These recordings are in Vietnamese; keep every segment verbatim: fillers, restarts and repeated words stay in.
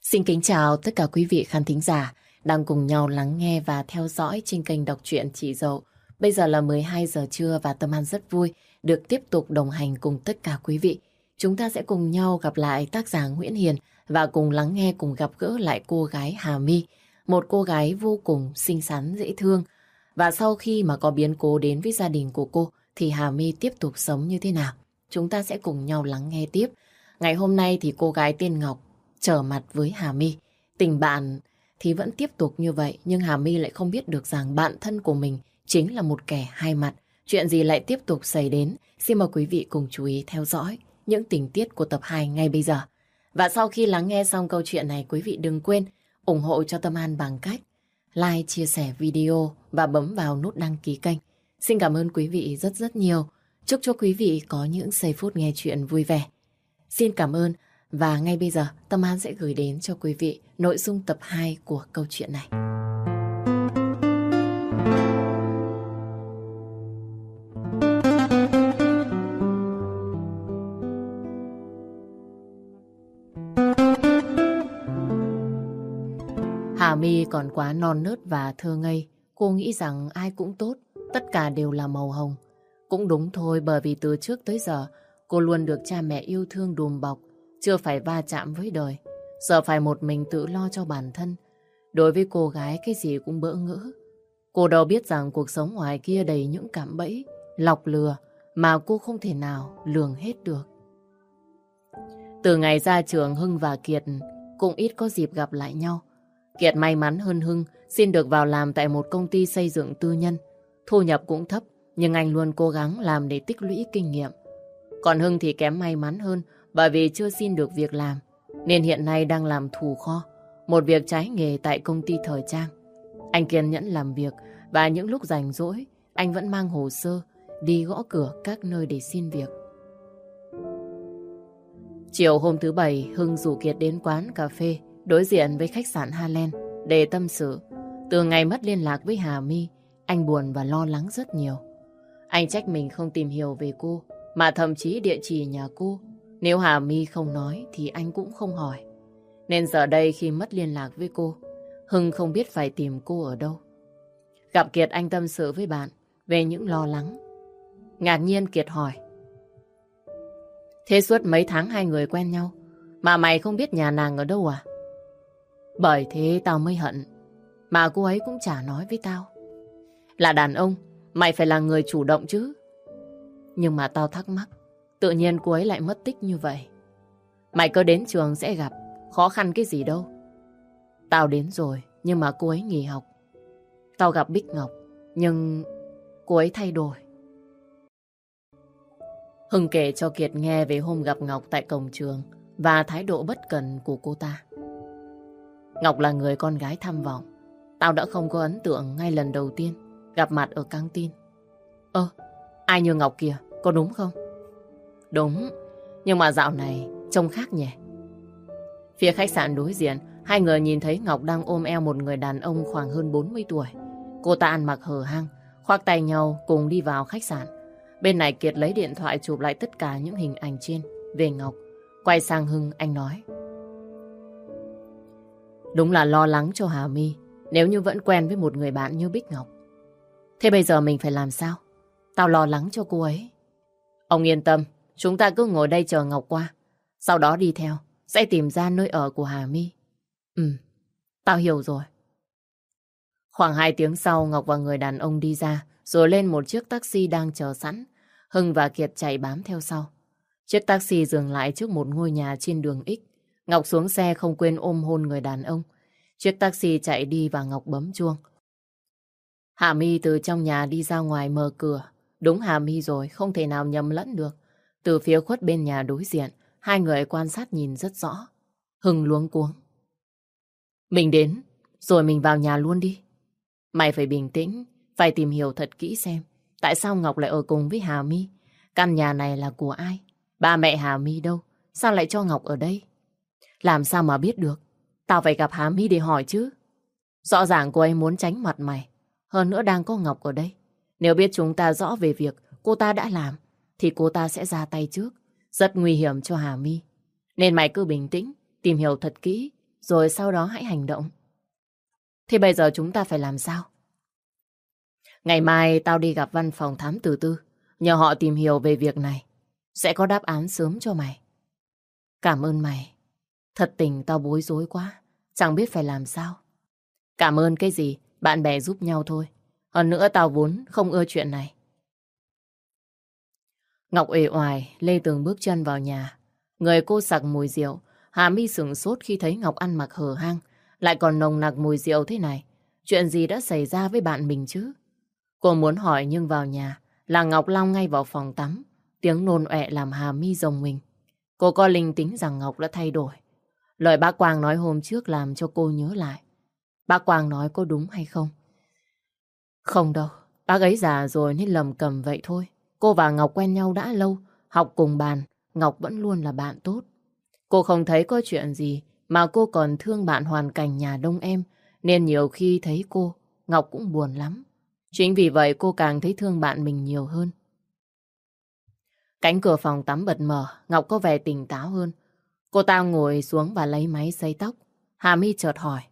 Xin kính chào tất cả quý vị khán thính giả đang cùng nhau lắng nghe và theo dõi trên kênh đọc truyện Chị Dậu. Bây giờ là mười hai giờ trưa và Tâm An rất vui được tiếp tục đồng hành cùng tất cả quý vị. Chúng ta sẽ cùng nhau gặp lại tác giả Nguyễn Hiền và cùng lắng nghe, cùng gặp gỡ lại cô gái Hà My, một cô gái vô cùng xinh xắn, dễ thương. Và sau khi mà có biến cố đến với gia đình của cô thì Hà My tiếp tục sống như thế nào? Chúng ta sẽ cùng nhau lắng nghe tiếp. Ngày hôm nay thì cô gái tên Ngọc trở mặt với Hà My. Tình bạn thì vẫn tiếp tục như vậy, nhưng Hà My lại không biết được rằng bạn thân của mình chính là một kẻ hai mặt. Chuyện gì lại tiếp tục xảy đến? Xin mời quý vị cùng chú ý theo dõi những tình tiết của tập hai ngay bây giờ. Và sau khi lắng nghe xong câu chuyện này, quý vị đừng quên ủng hộ cho Tâm An bằng cách like, chia sẻ video và bấm vào nút đăng ký kênh. Xin cảm ơn quý vị rất rất nhiều. Chúc cho quý vị có những giây phút nghe chuyện vui vẻ. Xin cảm ơn. Và ngay bây giờ, Tâm An sẽ gửi đến cho quý vị nội dung tập hai của câu chuyện này. Hà My còn quá non nớt và thơ ngây. Cô nghĩ rằng ai cũng tốt, tất cả đều là màu hồng. Cũng đúng thôi, bởi vì từ trước tới giờ, cô luôn được cha mẹ yêu thương đùm bọc, chưa phải va chạm với đời, giờ phải một mình tự lo cho bản thân. Đối với cô gái cái gì cũng bỡ ngỡ. Cô đâu biết rằng cuộc sống ngoài kia đầy những cạm bẫy, lọc lừa mà cô không thể nào lường hết được. Từ ngày ra trường, Hưng và Kiệt cũng ít có dịp gặp lại nhau. Kiệt may mắn hơn Hưng, xin được vào làm tại một công ty xây dựng tư nhân. Thu nhập cũng thấp, nhưng anh luôn cố gắng làm để tích lũy kinh nghiệm. Còn Hưng thì kém may mắn hơn, bởi vì chưa xin được việc làm, nên hiện nay đang làm thủ kho, một việc trái nghề tại công ty thời trang. Anh kiên nhẫn làm việc và những lúc rảnh rỗi, anh vẫn mang hồ sơ đi gõ cửa các nơi để xin việc. Chiều hôm thứ Bảy, Hưng rủ Kiệt đến quán cà phê đối diện với khách sạn Highland để tâm sự. Từ ngày mất liên lạc với Hà My, anh buồn và lo lắng rất nhiều. Anh trách mình không tìm hiểu về cô, mà thậm chí địa chỉ nhà cô, nếu Hà My không nói thì anh cũng không hỏi. Nên giờ đây khi mất liên lạc với cô, Hưng không biết phải tìm cô ở đâu. Gặp Kiệt, anh tâm sự với bạn về những lo lắng. Ngạc nhiên Kiệt hỏi: thế suốt mấy tháng hai người quen nhau mà mày không biết nhà nàng ở đâu à? Bởi thế tao mới hận, mà cô ấy cũng chả nói với tao. Là đàn ông, mày phải là người chủ động chứ. Nhưng mà tao thắc mắc, tự nhiên cô ấy lại mất tích như vậy. Mày cứ đến trường sẽ gặp, khó khăn cái gì đâu. Tao đến rồi, nhưng mà cô ấy nghỉ học. Tao gặp Bích Ngọc, nhưng cô ấy thay đổi. Hưng kể cho Kiệt nghe về hôm gặp Ngọc tại cổng trường và thái độ bất cần của cô ta. Ngọc là người con gái tham vọng. Tao đã không có ấn tượng ngay lần đầu tiên gặp mặt ở căng tin. Ơ, ai như Ngọc kìa, có đúng không? Đúng, nhưng mà dạo này trông khác nhỉ. Phía khách sạn đối diện, hai người nhìn thấy Ngọc đang ôm eo một người đàn ông khoảng hơn bốn mươi tuổi. Cô ta ăn mặc hở hang, khoác tay nhau cùng đi vào khách sạn. Bên này Kiệt lấy điện thoại chụp lại tất cả những hình ảnh trên về Ngọc. Quay sang Hưng, anh nói: đúng là lo lắng cho Hà My nếu như vẫn quen với một người bạn như Bích Ngọc. Thế bây giờ mình phải làm sao? Tao lo lắng cho cô ấy. Ông yên tâm, chúng ta cứ ngồi đây chờ Ngọc qua. Sau đó đi theo, sẽ tìm ra nơi ở của Hà My. Ừ, tao hiểu rồi. Khoảng hai tiếng sau, Ngọc và người đàn ông đi ra, rồi lên một chiếc taxi đang chờ sẵn. Hưng và Kiệt chạy bám theo sau. Chiếc taxi dừng lại trước một ngôi nhà trên đường X. Ngọc xuống xe không quên ôm hôn người đàn ông. Chiếc taxi chạy đi và Ngọc bấm chuông. Hà My từ trong nhà đi ra ngoài mở cửa. Đúng Hà My rồi, không thể nào nhầm lẫn được. Từ phía khuất bên nhà đối diện, hai người quan sát nhìn rất rõ. Hưng luống cuống: mình đến, rồi mình vào nhà luôn đi. Mày phải bình tĩnh, phải tìm hiểu thật kỹ xem tại sao Ngọc lại ở cùng với Hà My. Căn nhà này là của ai? Ba mẹ Hà My đâu? Sao lại cho Ngọc ở đây? Làm sao mà biết được? Tao phải gặp Hà My để hỏi chứ. Rõ ràng cô ấy muốn tránh mặt mày. Hơn nữa đang có Ngọc ở đây. Nếu biết chúng ta rõ về việc cô ta đã làm, thì cô ta sẽ ra tay trước. Rất nguy hiểm cho Hà My. Nên mày cứ bình tĩnh, tìm hiểu thật kỹ, rồi sau đó hãy hành động. Thế bây giờ chúng ta phải làm sao? Ngày mai tao đi gặp văn phòng thám tử tư, nhờ họ tìm hiểu về việc này. Sẽ có đáp án sớm cho mày. Cảm ơn mày. Thật tình tao bối rối quá, chẳng biết phải làm sao. Cảm ơn cái gì, bạn bè giúp nhau thôi. Hơn nữa tao vốn không ưa chuyện này. Ngọc uể oải lê từng bước chân vào nhà. Người cô sặc mùi rượu. Hà My sửng sốt khi thấy Ngọc ăn mặc hở hang, lại còn nồng nặc mùi rượu thế này. Chuyện gì đã xảy ra với bạn mình chứ? Cô muốn hỏi nhưng vào nhà là Ngọc long ngay vào phòng tắm. Tiếng nôn ọe làm Hà My rồng mình. Cô có linh tính rằng Ngọc đã thay đổi. Lời bác Quang nói hôm trước làm cho cô nhớ lại. Bác Quang nói có đúng hay không? Không đâu, bác ấy già rồi nên lầm cầm vậy thôi. Cô và Ngọc quen nhau đã lâu, học cùng bàn, Ngọc vẫn luôn là bạn tốt. Cô không thấy có chuyện gì mà cô còn thương bạn hoàn cảnh nhà đông em, nên nhiều khi thấy cô, Ngọc cũng buồn lắm. Chính vì vậy cô càng thấy thương bạn mình nhiều hơn. Cánh cửa phòng tắm bật mở, Ngọc có vẻ tỉnh táo hơn. Cô ta ngồi xuống và lấy máy sấy tóc. Hà My chợt hỏi.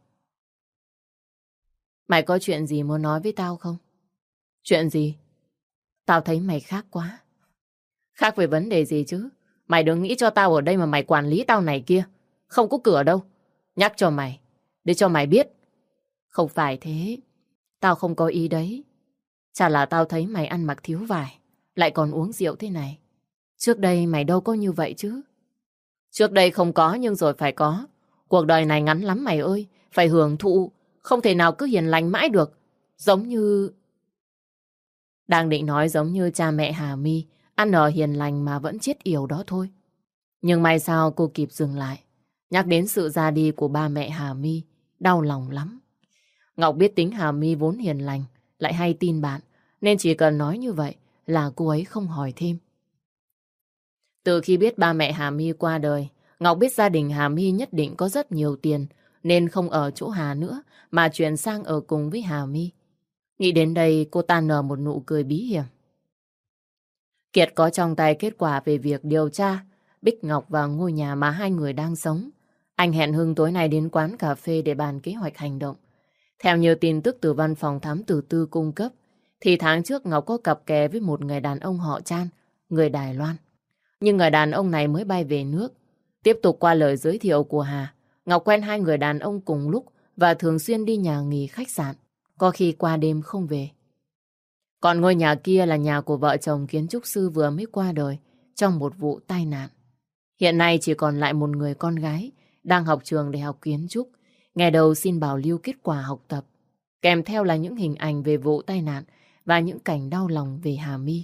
Mày có chuyện gì muốn nói với tao không? Chuyện gì? Tao thấy mày khác quá. Khác về vấn đề gì chứ? Mày đừng nghĩ cho tao ở đây mà mày quản lý tao này kia. Không có cửa đâu. Nhắc cho mày, để cho mày biết. Không phải thế. Tao không có ý đấy. Chả là tao thấy mày ăn mặc thiếu vải, lại còn uống rượu thế này. Trước đây mày đâu có như vậy chứ. Trước đây không có nhưng rồi phải có. Cuộc đời này ngắn lắm mày ơi. Phải hưởng thụ. Không thể nào cứ hiền lành mãi được. Giống như... Đang định nói giống như cha mẹ Hà My, ăn ở hiền lành mà vẫn chết yểu đó thôi. Nhưng may sao cô kịp dừng lại. Nhắc đến sự ra đi của ba mẹ Hà My, đau lòng lắm. Ngọc biết tính Hà My vốn hiền lành, lại hay tin bạn, nên chỉ cần nói như vậy là cô ấy không hỏi thêm. Từ khi biết ba mẹ Hà My qua đời, Ngọc biết gia đình Hà My nhất định có rất nhiều tiền, nên không ở chỗ Hà nữa mà chuyển sang ở cùng với Hà My. Nghĩ đến đây cô ta nở một nụ cười bí hiểm. Kiệt có trong tay kết quả về việc điều tra Bích Ngọc và ngôi nhà mà hai người đang sống. Anh hẹn Hưng tối nay đến quán cà phê để bàn kế hoạch hành động. Theo như tin tức từ văn phòng thám tử tư cung cấp, thì tháng trước Ngọc có cặp kè với một người đàn ông họ Chan, người Đài Loan. Nhưng người đàn ông này mới bay về nước. Tiếp tục qua lời giới thiệu của Hà, Ngọc quen hai người đàn ông cùng lúc và thường xuyên đi nhà nghỉ khách sạn, có khi qua đêm không về. Còn ngôi nhà kia là nhà của vợ chồng kiến trúc sư vừa mới qua đời trong một vụ tai nạn. Hiện nay chỉ còn lại một người con gái đang học trường đại học kiến trúc, ngày đầu xin bảo lưu kết quả học tập, kèm theo là những hình ảnh về vụ tai nạn và những cảnh đau lòng về Hà My.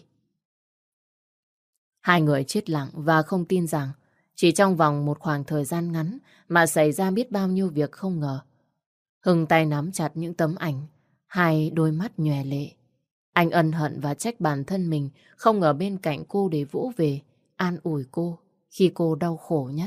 Hai người chết lặng và không tin rằng chỉ trong vòng một khoảng thời gian ngắn mà xảy ra biết bao nhiêu việc không ngờ. Hưng tay nắm chặt những tấm ảnh, hai đôi mắt nhòe lệ. Anh ân hận và trách bản thân mình không ở bên cạnh cô để vỗ về, an ủi cô khi cô đau khổ nhất.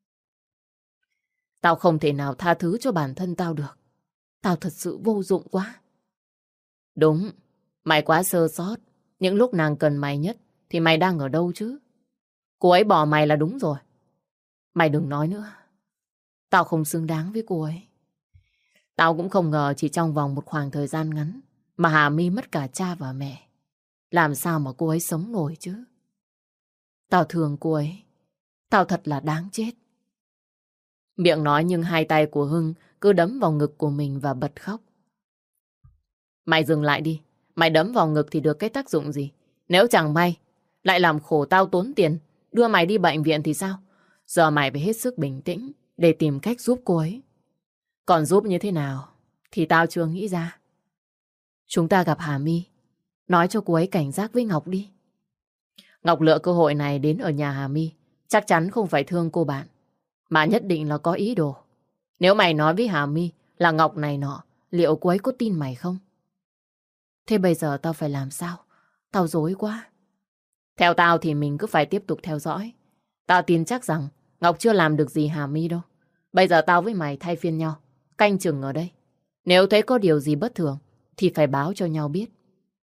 Tao không thể nào tha thứ cho bản thân tao được. Tao thật sự vô dụng quá. Đúng, mày quá sơ sót. Những lúc nàng cần mày nhất thì mày đang ở đâu chứ? Cô ấy bỏ mày là đúng rồi. Mày đừng nói nữa. Tao không xứng đáng với cô ấy. Tao cũng không ngờ chỉ trong vòng một khoảng thời gian ngắn mà Hà My mất cả cha và mẹ. Làm sao mà cô ấy sống nổi chứ? Tao thương cô ấy. Tao thật là đáng chết. Miệng nói nhưng hai tay của Hưng cứ đấm vào ngực của mình và bật khóc. Mày dừng lại đi. Mày đấm vào ngực thì được cái tác dụng gì? Nếu chẳng may lại làm khổ tao tốn tiền đưa mày đi bệnh viện thì sao? Giờ mày phải hết sức bình tĩnh để tìm cách giúp cô ấy. Còn giúp như thế nào thì tao chưa nghĩ ra. Chúng ta gặp Hà My, nói cho cô ấy cảnh giác với Ngọc đi. Ngọc lựa cơ hội này đến ở nhà Hà My, chắc chắn không phải thương cô bạn, mà nhất định là có ý đồ. Nếu mày nói với Hà My là Ngọc này nọ, liệu cô ấy có tin mày không? Thế bây giờ tao phải làm sao? Tao rối quá. Theo tao thì mình cứ phải tiếp tục theo dõi. Tao tin chắc rằng Ngọc chưa làm được gì Hà My đâu. Bây giờ tao với mày thay phiên nhau, canh chừng ở đây. Nếu thấy có điều gì bất thường thì phải báo cho nhau biết.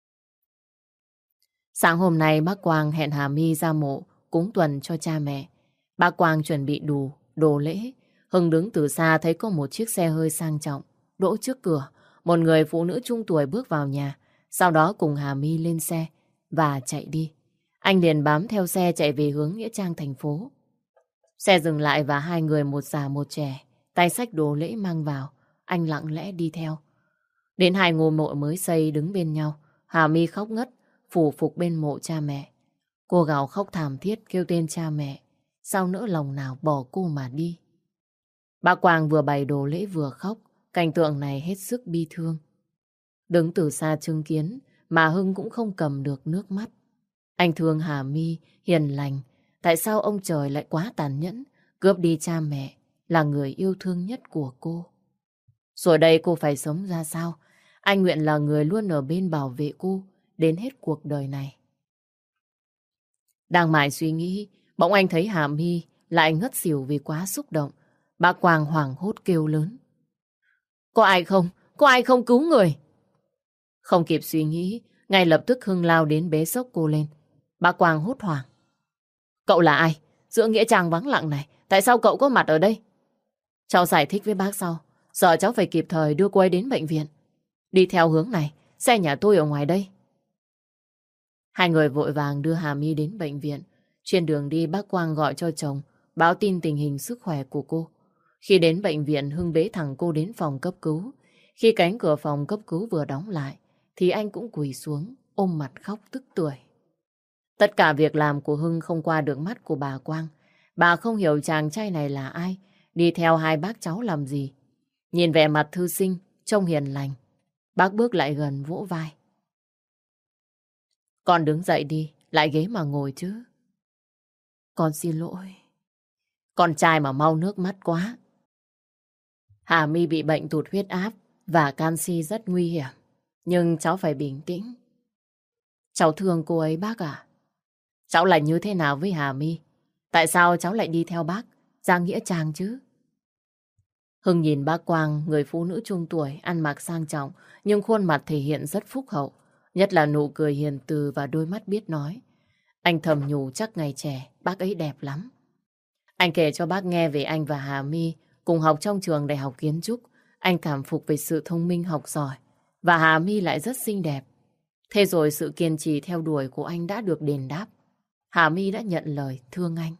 Sáng hôm nay bác Quang hẹn Hà My ra mộ cúng tuần cho cha mẹ. Bác Quang chuẩn bị đủ đồ lễ, Hưng đứng từ xa thấy có một chiếc xe hơi sang trọng đỗ trước cửa. Một người phụ nữ trung tuổi bước vào nhà, sau đó cùng Hà My lên xe và chạy đi. Anh liền bám theo xe chạy về hướng nghĩa trang thành phố. Xe dừng lại và hai người một già một trẻ, tay xách đồ lễ mang vào. Anh lặng lẽ đi theo. Đến hai ngôi mộ mới xây đứng bên nhau, Hà My khóc ngất, phủ phục bên mộ cha mẹ. Cô gào khóc thảm thiết kêu tên cha mẹ, sao nỡ lòng nào bỏ cô mà đi. Bà Quang vừa bày đồ lễ vừa khóc, cảnh tượng này hết sức bi thương. Đứng từ xa chứng kiến mà Hưng cũng không cầm được nước mắt. Anh thương Hà My hiền lành, tại sao ông trời lại quá tàn nhẫn, cướp đi cha mẹ là người yêu thương nhất của cô. Rồi đây cô phải sống ra sao? Anh nguyện là người luôn ở bên bảo vệ cô đến hết cuộc đời này. Đang mải suy nghĩ, bỗng anh thấy Hà My lại ngất xỉu vì quá xúc động. Bà Quang hoảng hốt kêu lớn. Có ai không? Có ai không cứu người? Không kịp suy nghĩ, ngay lập tức Hưng lao đến bế xốc cô lên. Bà Quang hốt hoảng. Cậu là ai? Giữa nghĩa trang vắng lặng này, tại sao cậu có mặt ở đây? Cháu giải thích với bác sau. Giờ cháu phải kịp thời đưa cô ấy đến bệnh viện. Đi theo hướng này, xe nhà tôi ở ngoài đây. Hai người vội vàng đưa Hà My đến bệnh viện. Trên đường đi bác Quang gọi cho chồng, báo tin tình hình sức khỏe của cô. Khi đến bệnh viện, Hưng bế thẳng cô đến phòng cấp cứu. Khi cánh cửa phòng cấp cứu vừa đóng lại, thì anh cũng quỳ xuống, ôm mặt khóc tức tưởi. Tất cả việc làm của Hưng không qua được mắt của bà Quang. Bà không hiểu chàng trai này là ai, đi theo hai bác cháu làm gì. Nhìn vẻ mặt thư sinh, trông hiền lành, bác bước lại gần vỗ vai. Con đứng dậy đi, lại ghế mà ngồi chứ. Con xin lỗi. Con trai mà mau nước mắt quá. Hà My bị bệnh tụt huyết áp và canxi rất nguy hiểm. Nhưng cháu phải bình tĩnh. Cháu thương cô ấy bác à? Cháu là như thế nào với Hà My? Tại sao cháu lại đi theo bác ra nghĩa trang chứ? Hưng nhìn bác Quang, người phụ nữ trung tuổi, ăn mặc sang trọng, nhưng khuôn mặt thể hiện rất phúc hậu. Nhất là nụ cười hiền từ và đôi mắt biết nói. Anh thầm nhủ chắc ngày trẻ, bác ấy đẹp lắm. Anh kể cho bác nghe về anh và Hà My cùng học trong trường đại học kiến trúc. Anh cảm phục về sự thông minh học giỏi. Và Hà My lại rất xinh đẹp. Thế rồi sự kiên trì theo đuổi của anh đã được đền đáp. Hà My đã nhận lời thương anh.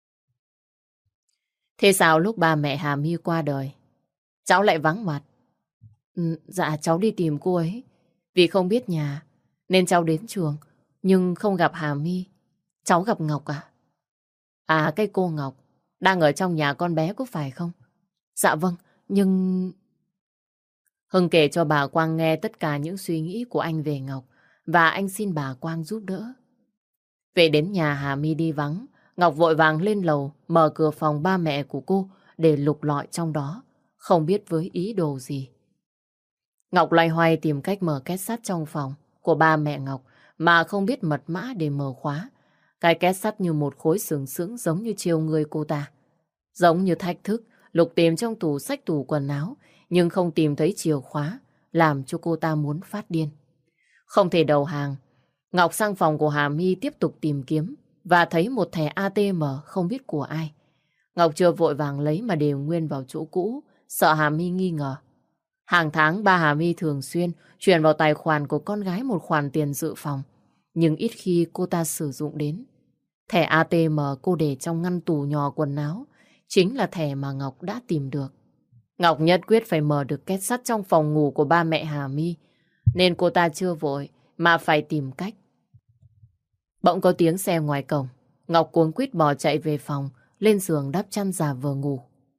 Thế sao lúc ba mẹ Hà My qua đời, cháu lại vắng mặt? Ừ, dạ cháu đi tìm cô ấy. Vì không biết nhà nên cháu đến trường, nhưng không gặp Hà My. Cháu gặp Ngọc à? À, cái cô Ngọc đang ở trong nhà con bé có phải không? Dạ vâng, nhưng... Hưng kể cho bà Quang nghe tất cả những suy nghĩ của anh về Ngọc và anh xin bà Quang giúp đỡ. Về đến nhà Hà My đi vắng, Ngọc vội vàng lên lầu mở cửa phòng ba mẹ của cô để lục lọi trong đó, không biết với ý đồ gì. Ngọc loay hoay tìm cách mở két sắt trong phòng của ba mẹ Ngọc mà không biết mật mã để mở khóa. Cái két sắt như một khối sừng sững giống như chiều người cô ta. Giống như thách thức, Lục tìm trong tủ xách tủ quần áo nhưng không tìm thấy chìa khóa, làm cho cô ta muốn phát điên. Không thể đầu hàng, Ngọc sang phòng của Hà My tiếp tục tìm kiếm và thấy một thẻ a tê em không biết của ai. Ngọc chưa vội vàng lấy mà đều nguyên vào chỗ cũ, sợ Hà My nghi ngờ. Hàng tháng ba Hà My thường xuyên chuyển vào tài khoản của con gái một khoản tiền dự phòng, nhưng ít khi cô ta sử dụng đến. Thẻ a tê em cô để trong ngăn tủ nhỏ quần áo, chính là thẻ mà Ngọc đã tìm được. Ngọc nhất quyết phải mở được két sắt trong phòng ngủ của ba mẹ Hà My, nên cô ta chưa vội mà phải tìm cách. Bỗng có tiếng xe ngoài cổng, Ngọc cuống quýt bỏ chạy về phòng, lên giường đắp chăn giả vờ ngủ.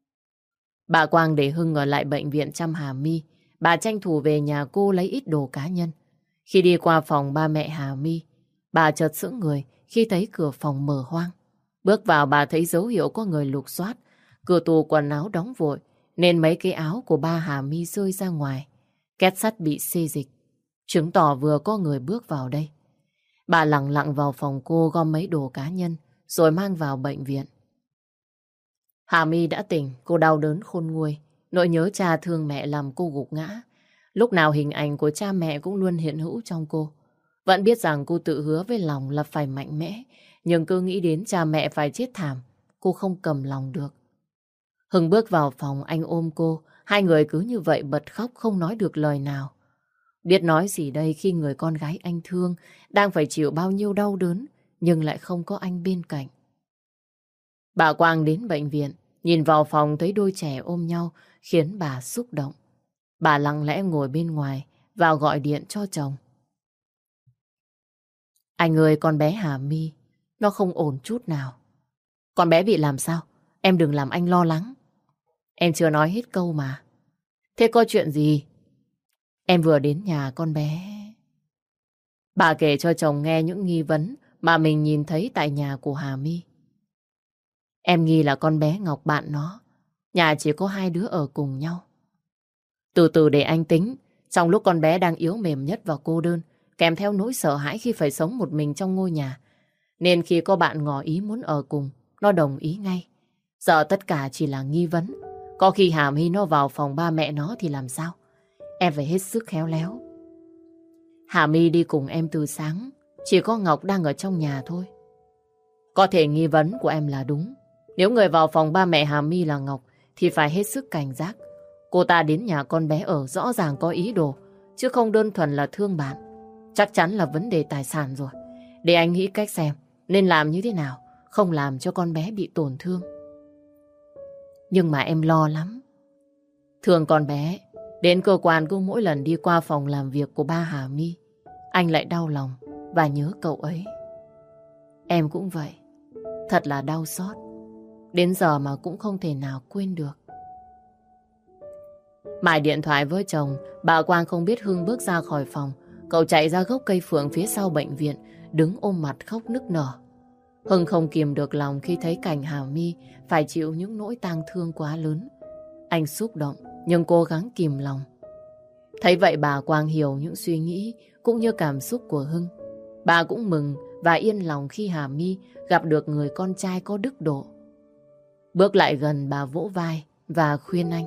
Bà Quang để Hưng ở lại bệnh viện chăm Hà My, bà tranh thủ về nhà cô lấy ít đồ cá nhân. Khi đi qua phòng ba mẹ Hà My, bà chợt sững người khi thấy cửa phòng mở hoang. Bước vào bà thấy dấu hiệu có người lục soát, cửa tủ quần áo đóng vội, nên mấy cái áo của ba Hà My rơi ra ngoài. Két sắt bị xê dịch, chứng tỏ vừa có người bước vào đây. Bà lặng lặng vào phòng cô gom mấy đồ cá nhân, rồi mang vào bệnh viện. Hà My đã tỉnh, cô đau đớn khôn nguôi. Nỗi nhớ cha thương mẹ làm cô gục ngã. Lúc nào hình ảnh của cha mẹ cũng luôn hiện hữu trong cô. Vẫn biết rằng cô tự hứa với lòng là phải mạnh mẽ, nhưng cứ nghĩ đến cha mẹ phải chết thảm, cô không cầm lòng được. Hưng bước vào phòng, anh ôm cô. Hai người cứ như vậy bật khóc không nói được lời nào. Biết nói gì đây khi người con gái anh thương đang phải chịu bao nhiêu đau đớn nhưng lại không có anh bên cạnh. Bà Quang đến bệnh viện, nhìn vào phòng thấy đôi trẻ ôm nhau khiến bà xúc động. Bà lặng lẽ ngồi bên ngoài vào gọi điện cho chồng. Anh ơi, con bé Hà My nó không ổn chút nào. Con bé bị làm sao? Em đừng làm anh lo lắng. Em chưa nói hết câu mà. Thế có chuyện gì? Em vừa đến nhà con bé. Bà kể cho chồng nghe những nghi vấn mà mình nhìn thấy tại nhà của Hà My. Em nghi là con bé Ngọc bạn nó. Nhà chỉ có hai đứa ở cùng nhau. Từ từ để anh tính. Trong lúc con bé đang yếu mềm nhất và cô đơn, kèm theo nỗi sợ hãi khi phải sống một mình trong ngôi nhà, nên khi có bạn ngỏ ý muốn ở cùng, nó đồng ý ngay. Giờ tất cả chỉ là nghi vấn. Có khi Hà My nó vào phòng ba mẹ nó thì làm sao? Em phải hết sức khéo léo. Hà My đi cùng em từ sáng, chỉ có Ngọc đang ở trong nhà thôi. Có thể nghi vấn của em là đúng. Nếu người vào phòng ba mẹ Hà My là Ngọc thì phải hết sức cảnh giác. Cô ta đến nhà con bé ở rõ ràng có ý đồ, chứ không đơn thuần là thương bạn. Chắc chắn là vấn đề tài sản rồi. Để anh nghĩ cách xem nên làm như thế nào, không làm cho con bé bị tổn thương. Nhưng mà em lo lắm. Thường con bé, đến cơ quan cứ mỗi lần đi qua phòng làm việc của ba Hà My, anh lại đau lòng và nhớ cậu ấy. Em cũng vậy. Thật là đau xót. Đến giờ mà cũng không thể nào quên được. Mải điện thoại với chồng, bà Quang không biết Hưng bước ra khỏi phòng. Cậu chạy ra gốc cây phượng phía sau bệnh viện, đứng ôm mặt khóc nức nở. Hưng không kìm được lòng khi thấy cảnh Hà My phải chịu những nỗi tang thương quá lớn. Anh xúc động nhưng cố gắng kìm lòng. Thấy vậy bà Quang hiểu những suy nghĩ cũng như cảm xúc của Hưng. Bà cũng mừng và yên lòng khi Hà My gặp được người con trai có đức độ. Bước lại gần bà vỗ vai và khuyên anh.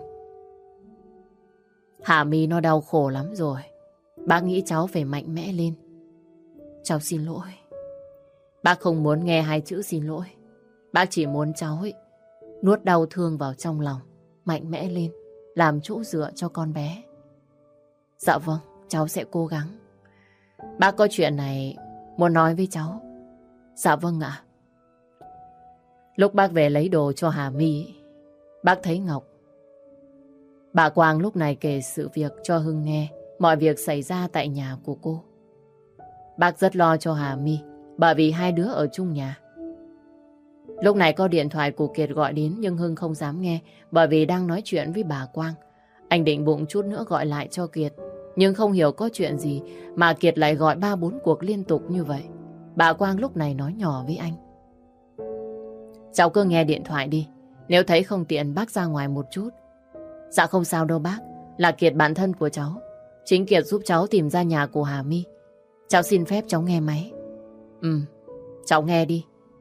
Hà My nó đau khổ lắm rồi. Bác nghĩ cháu phải mạnh mẽ lên. Cháu xin lỗi. Bác không muốn nghe hai chữ xin lỗi. Bác chỉ muốn cháu ấy nuốt đau thương vào trong lòng, mạnh mẽ lên, làm chỗ dựa cho con bé. Dạ vâng, cháu sẽ cố gắng. Bác có chuyện này muốn nói với cháu. Dạ vâng ạ. Lúc bác về lấy đồ cho Hà My, bác thấy Ngọc. Bà Quang lúc này kể sự việc cho Hưng nghe, mọi việc xảy ra tại nhà của cô. Bác rất lo cho Hà My, bởi vì hai đứa ở chung nhà. Lúc này có điện thoại của Kiệt gọi đến nhưng Hưng không dám nghe, bởi vì đang nói chuyện với bà Quang. Anh định bụng chút nữa gọi lại cho Kiệt, nhưng không hiểu có chuyện gì mà Kiệt lại gọi ba bốn cuộc liên tục như vậy. Bà Quang lúc này nói nhỏ với anh. Cháu cứ nghe điện thoại đi, nếu thấy không tiện bác ra ngoài một chút. Dạ không sao đâu bác, là Kiệt bạn thân của cháu. Chính Kiệt giúp cháu tìm ra nhà của Hà My. Cháu xin phép cháu nghe máy. Ừ, cháu nghe đi.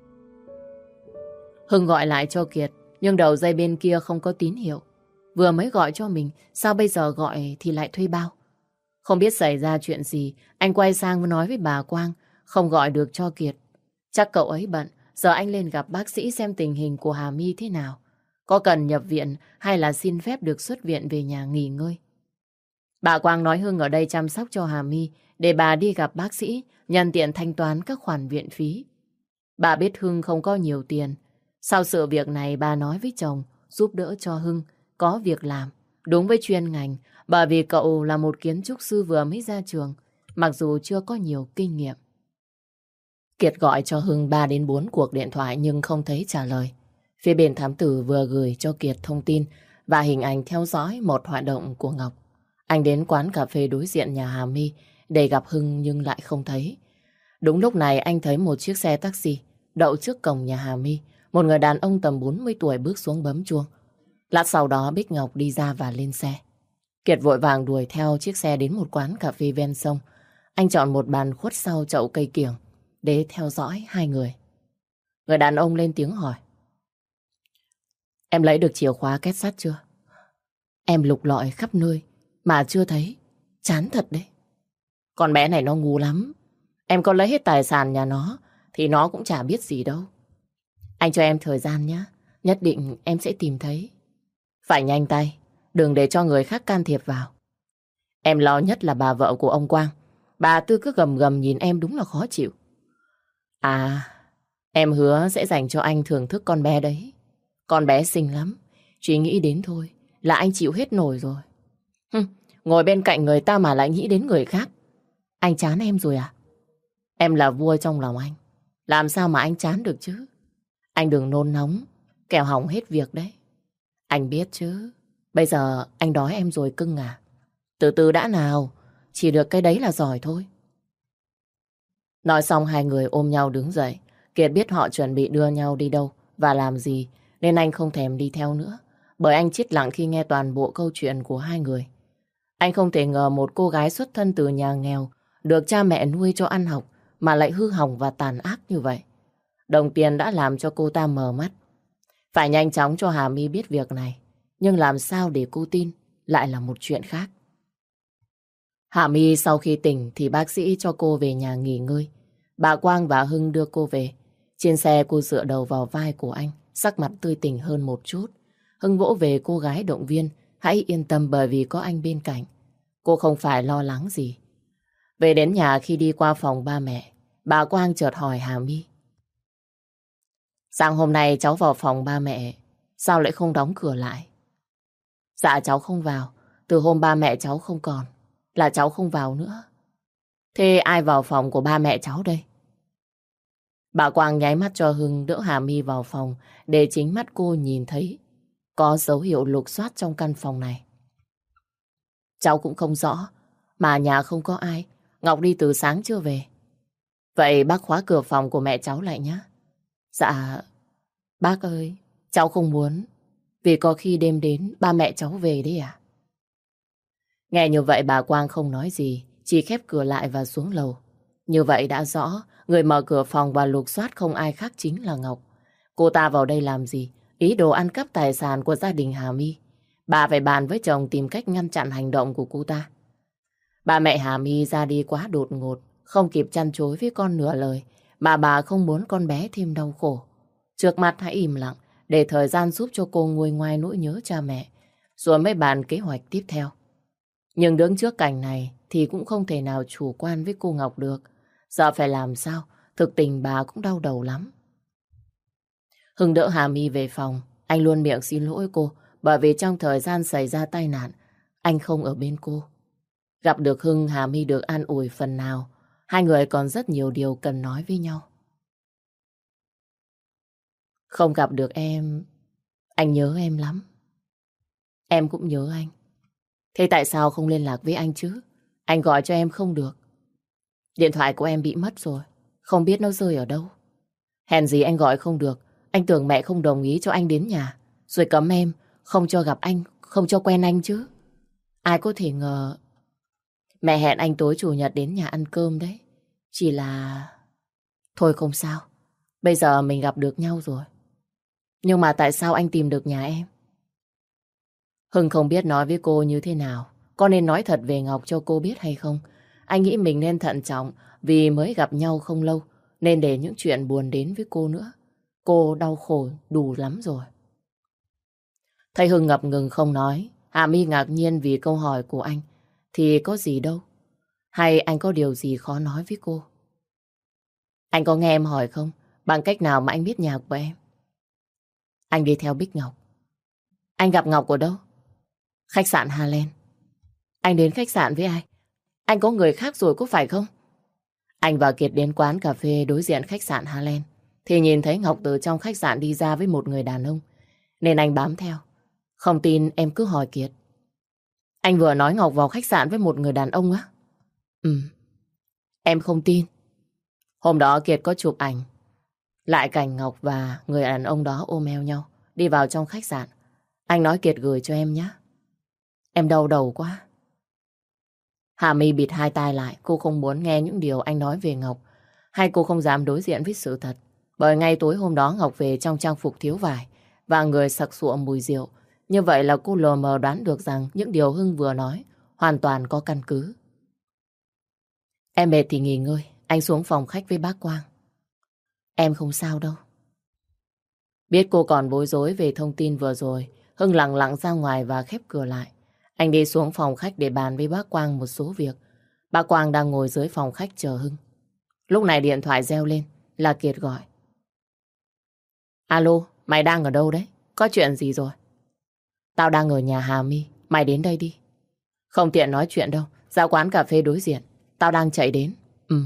Hưng gọi lại cho Kiệt, nhưng đầu dây bên kia không có tín hiệu. Vừa mới gọi cho mình, sao bây giờ gọi thì lại thuê bao? Không biết xảy ra chuyện gì, anh quay sang nói với bà Quang, không gọi được cho Kiệt. Chắc cậu ấy bận, giờ anh lên gặp bác sĩ xem tình hình của Hà My thế nào. Có cần nhập viện hay là xin phép được xuất viện về nhà nghỉ ngơi. Bà Quang nói Hưng ở đây chăm sóc cho Hà My để bà đi gặp bác sĩ, nhân tiện thanh toán các khoản viện phí. Bà biết Hưng không có nhiều tiền. Sau sự việc này bà nói với chồng giúp đỡ cho Hưng có việc làm đúng với chuyên ngành, bởi vì cậu là một kiến trúc sư vừa mới ra trường, mặc dù chưa có nhiều kinh nghiệm. Kiệt gọi cho Hưng ba đến bốn cuộc điện thoại nhưng không thấy trả lời. Phía bên thám tử vừa gửi cho Kiệt thông tin và hình ảnh theo dõi một hoạt động của Ngọc. Anh đến quán cà phê đối diện nhà Hà My để gặp Hưng nhưng lại không thấy. Đúng lúc này anh thấy một chiếc xe taxi đậu trước cổng nhà Hà My. Một người đàn ông tầm bốn mươi tuổi bước xuống bấm chuông. Lát sau đó Bích Ngọc đi ra và lên xe. Kiệt vội vàng đuổi theo chiếc xe đến một quán cà phê ven sông. Anh chọn một bàn khuất sau chậu cây kiểng để theo dõi hai người. Người đàn ông lên tiếng hỏi. Em lấy được chìa khóa két sắt chưa? Em lục lọi khắp nơi mà chưa thấy. Chán thật đấy. Con bé này nó ngu lắm. Em có lấy hết tài sản nhà nó thì nó cũng chả biết gì đâu. Anh cho em thời gian nhé. Nhất định em sẽ tìm thấy. Phải nhanh tay, đừng để cho người khác can thiệp vào. Em lo nhất là bà vợ của ông Quang. Bà Tư cứ gầm gầm nhìn em đúng là khó chịu. À, em hứa sẽ dành cho anh thưởng thức con bé đấy. Con bé xinh lắm, chỉ nghĩ đến thôi là anh chịu hết nổi rồi. Hừm, ngồi bên cạnh người ta mà lại nghĩ đến người khác. Anh chán em rồi à? Em là vua trong lòng anh. Làm sao mà anh chán được chứ? Anh đừng nôn nóng, kẻo hỏng hết việc đấy. Anh biết chứ. Bây giờ anh đói em rồi cưng à. Từ từ đã nào, chỉ được cái đấy là giỏi thôi. Nói xong hai người ôm nhau đứng dậy. Kiệt biết họ chuẩn bị đưa nhau đi đâu và làm gì, nên anh không thèm đi theo nữa. Bởi anh chết lặng khi nghe toàn bộ câu chuyện của hai người. Anh không thể ngờ một cô gái xuất thân từ nhà nghèo, được cha mẹ nuôi cho ăn học, mà lại hư hỏng và tàn ác như vậy. Đồng tiền đã làm cho cô ta mờ mắt. Phải nhanh chóng cho Hà My biết việc này. Nhưng làm sao để cô tin lại là một chuyện khác. Hà My sau khi tỉnh thì bác sĩ cho cô về nhà nghỉ ngơi. Bà Quang và Hưng đưa cô về. Trên xe cô dựa đầu vào vai của anh, sắc mặt tươi tỉnh hơn một chút. Hưng vỗ về cô gái động viên, hãy yên tâm bởi vì có anh bên cạnh. Cô không phải lo lắng gì. Về đến nhà khi đi qua phòng ba mẹ, bà Quang chợt hỏi Hà My. Sáng hôm nay cháu vào phòng ba mẹ, sao lại không đóng cửa lại? Dạ cháu không vào, từ hôm ba mẹ cháu không còn, là cháu không vào nữa. Thế ai vào phòng của ba mẹ cháu đây? Bà Quang nháy mắt cho Hưng đỡ Hà My vào phòng để chính mắt cô nhìn thấy có dấu hiệu lục soát trong căn phòng này. Cháu cũng không rõ, mà nhà không có ai, Ngọc đi từ sáng chưa về. Vậy bác khóa cửa phòng của mẹ cháu lại nhé. Dạ, bác ơi, cháu không muốn, vì có khi đêm đến ba mẹ cháu về đấy à? Nghe như vậy bà Quang không nói gì, chỉ khép cửa lại và xuống lầu. Như vậy đã rõ, người mở cửa phòng và lục soát không ai khác chính là Ngọc. Cô ta vào đây làm gì? Ý đồ ăn cắp tài sản của gia đình Hà My. Bà phải bàn với chồng tìm cách ngăn chặn hành động của cô ta. Bà mẹ Hà My ra đi quá đột ngột, không kịp chăn chối với con nửa lời, mà bà không muốn con bé thêm đau khổ. Trước mặt hãy im lặng, để thời gian giúp cho cô nguôi ngoai nỗi nhớ cha mẹ, rồi mới bàn kế hoạch tiếp theo. Nhưng đứng trước cảnh này thì cũng không thể nào chủ quan với cô Ngọc được. Giờ phải làm sao, thực tình bà cũng đau đầu lắm. Hưng đỡ Hà My về phòng, anh luôn miệng xin lỗi cô, bởi vì trong thời gian xảy ra tai nạn, anh không ở bên cô. Gặp được Hưng, Hà My được an ủi phần nào. Hai người còn rất nhiều điều cần nói với nhau. Không gặp được em, anh nhớ em lắm. Em cũng nhớ anh. Thế tại sao không liên lạc với anh chứ? Anh gọi cho em không được. Điện thoại của em bị mất rồi, không biết nó rơi ở đâu. Hèn gì anh gọi không được. Anh tưởng mẹ không đồng ý cho anh đến nhà, rồi cấm em không cho gặp anh, không cho quen anh chứ. Ai có thể ngờ mẹ hẹn anh tối chủ nhật đến nhà ăn cơm đấy. Chỉ là... Thôi không sao, bây giờ mình gặp được nhau rồi. Nhưng mà tại sao anh tìm được nhà em? Hưng không biết nói với cô như thế nào. Có nên nói thật về Ngọc cho cô biết hay không? Anh nghĩ mình nên thận trọng, vì mới gặp nhau không lâu, nên để những chuyện buồn đến với cô nữa. Cô đau khổ đủ lắm rồi. Thấy Hưng ngập ngừng không nói, Hà My ngạc nhiên vì câu hỏi của anh. Thì có gì đâu? Hay anh có điều gì khó nói với cô? Anh có nghe em hỏi không? Bằng cách nào mà anh biết nhà của em? Anh đi theo Bích Ngọc. Anh gặp Ngọc ở đâu? Khách sạn Hà Lan. Anh đến khách sạn với ai? Anh có người khác rồi có phải không? Anh và Kiệt đến quán cà phê đối diện khách sạn Hà Lan, thì nhìn thấy Ngọc từ trong khách sạn đi ra với một người đàn ông, nên anh bám theo. Không tin em cứ hỏi Kiệt. Anh vừa nói Ngọc vào khách sạn với một người đàn ông á? Ừ. Em không tin. Hôm đó Kiệt có chụp ảnh lại cảnh Ngọc và người đàn ông đó ôm eo nhau đi vào trong khách sạn. Anh nói Kiệt gửi cho em nhé. Em đau đầu quá. Hà My bịt hai tai lại. Cô không muốn nghe những điều anh nói về Ngọc, hay cô không dám đối diện với sự thật. Bởi ngay tối hôm đó Ngọc về trong trang phục thiếu vải và người sặc sụa mùi rượu. Như vậy là cô lờ mờ đoán được rằng những điều Hưng vừa nói hoàn toàn có căn cứ. Em mệt thì nghỉ ngơi. Anh xuống phòng khách với bác Quang. Em không sao đâu. Biết cô còn bối rối về thông tin vừa rồi, Hưng lặng lặng ra ngoài và khép cửa lại. Anh đi xuống phòng khách để bàn với bác Quang một số việc. Bác Quang đang ngồi dưới phòng khách chờ Hưng. Lúc này điện thoại reo lên, là Kiệt gọi. Alo, mày đang ở đâu đấy? Có chuyện gì rồi? Tao đang ở nhà Hà My, mày đến đây đi. Không tiện nói chuyện đâu, ra quán cà phê đối diện. Tao đang chạy đến. Ừ.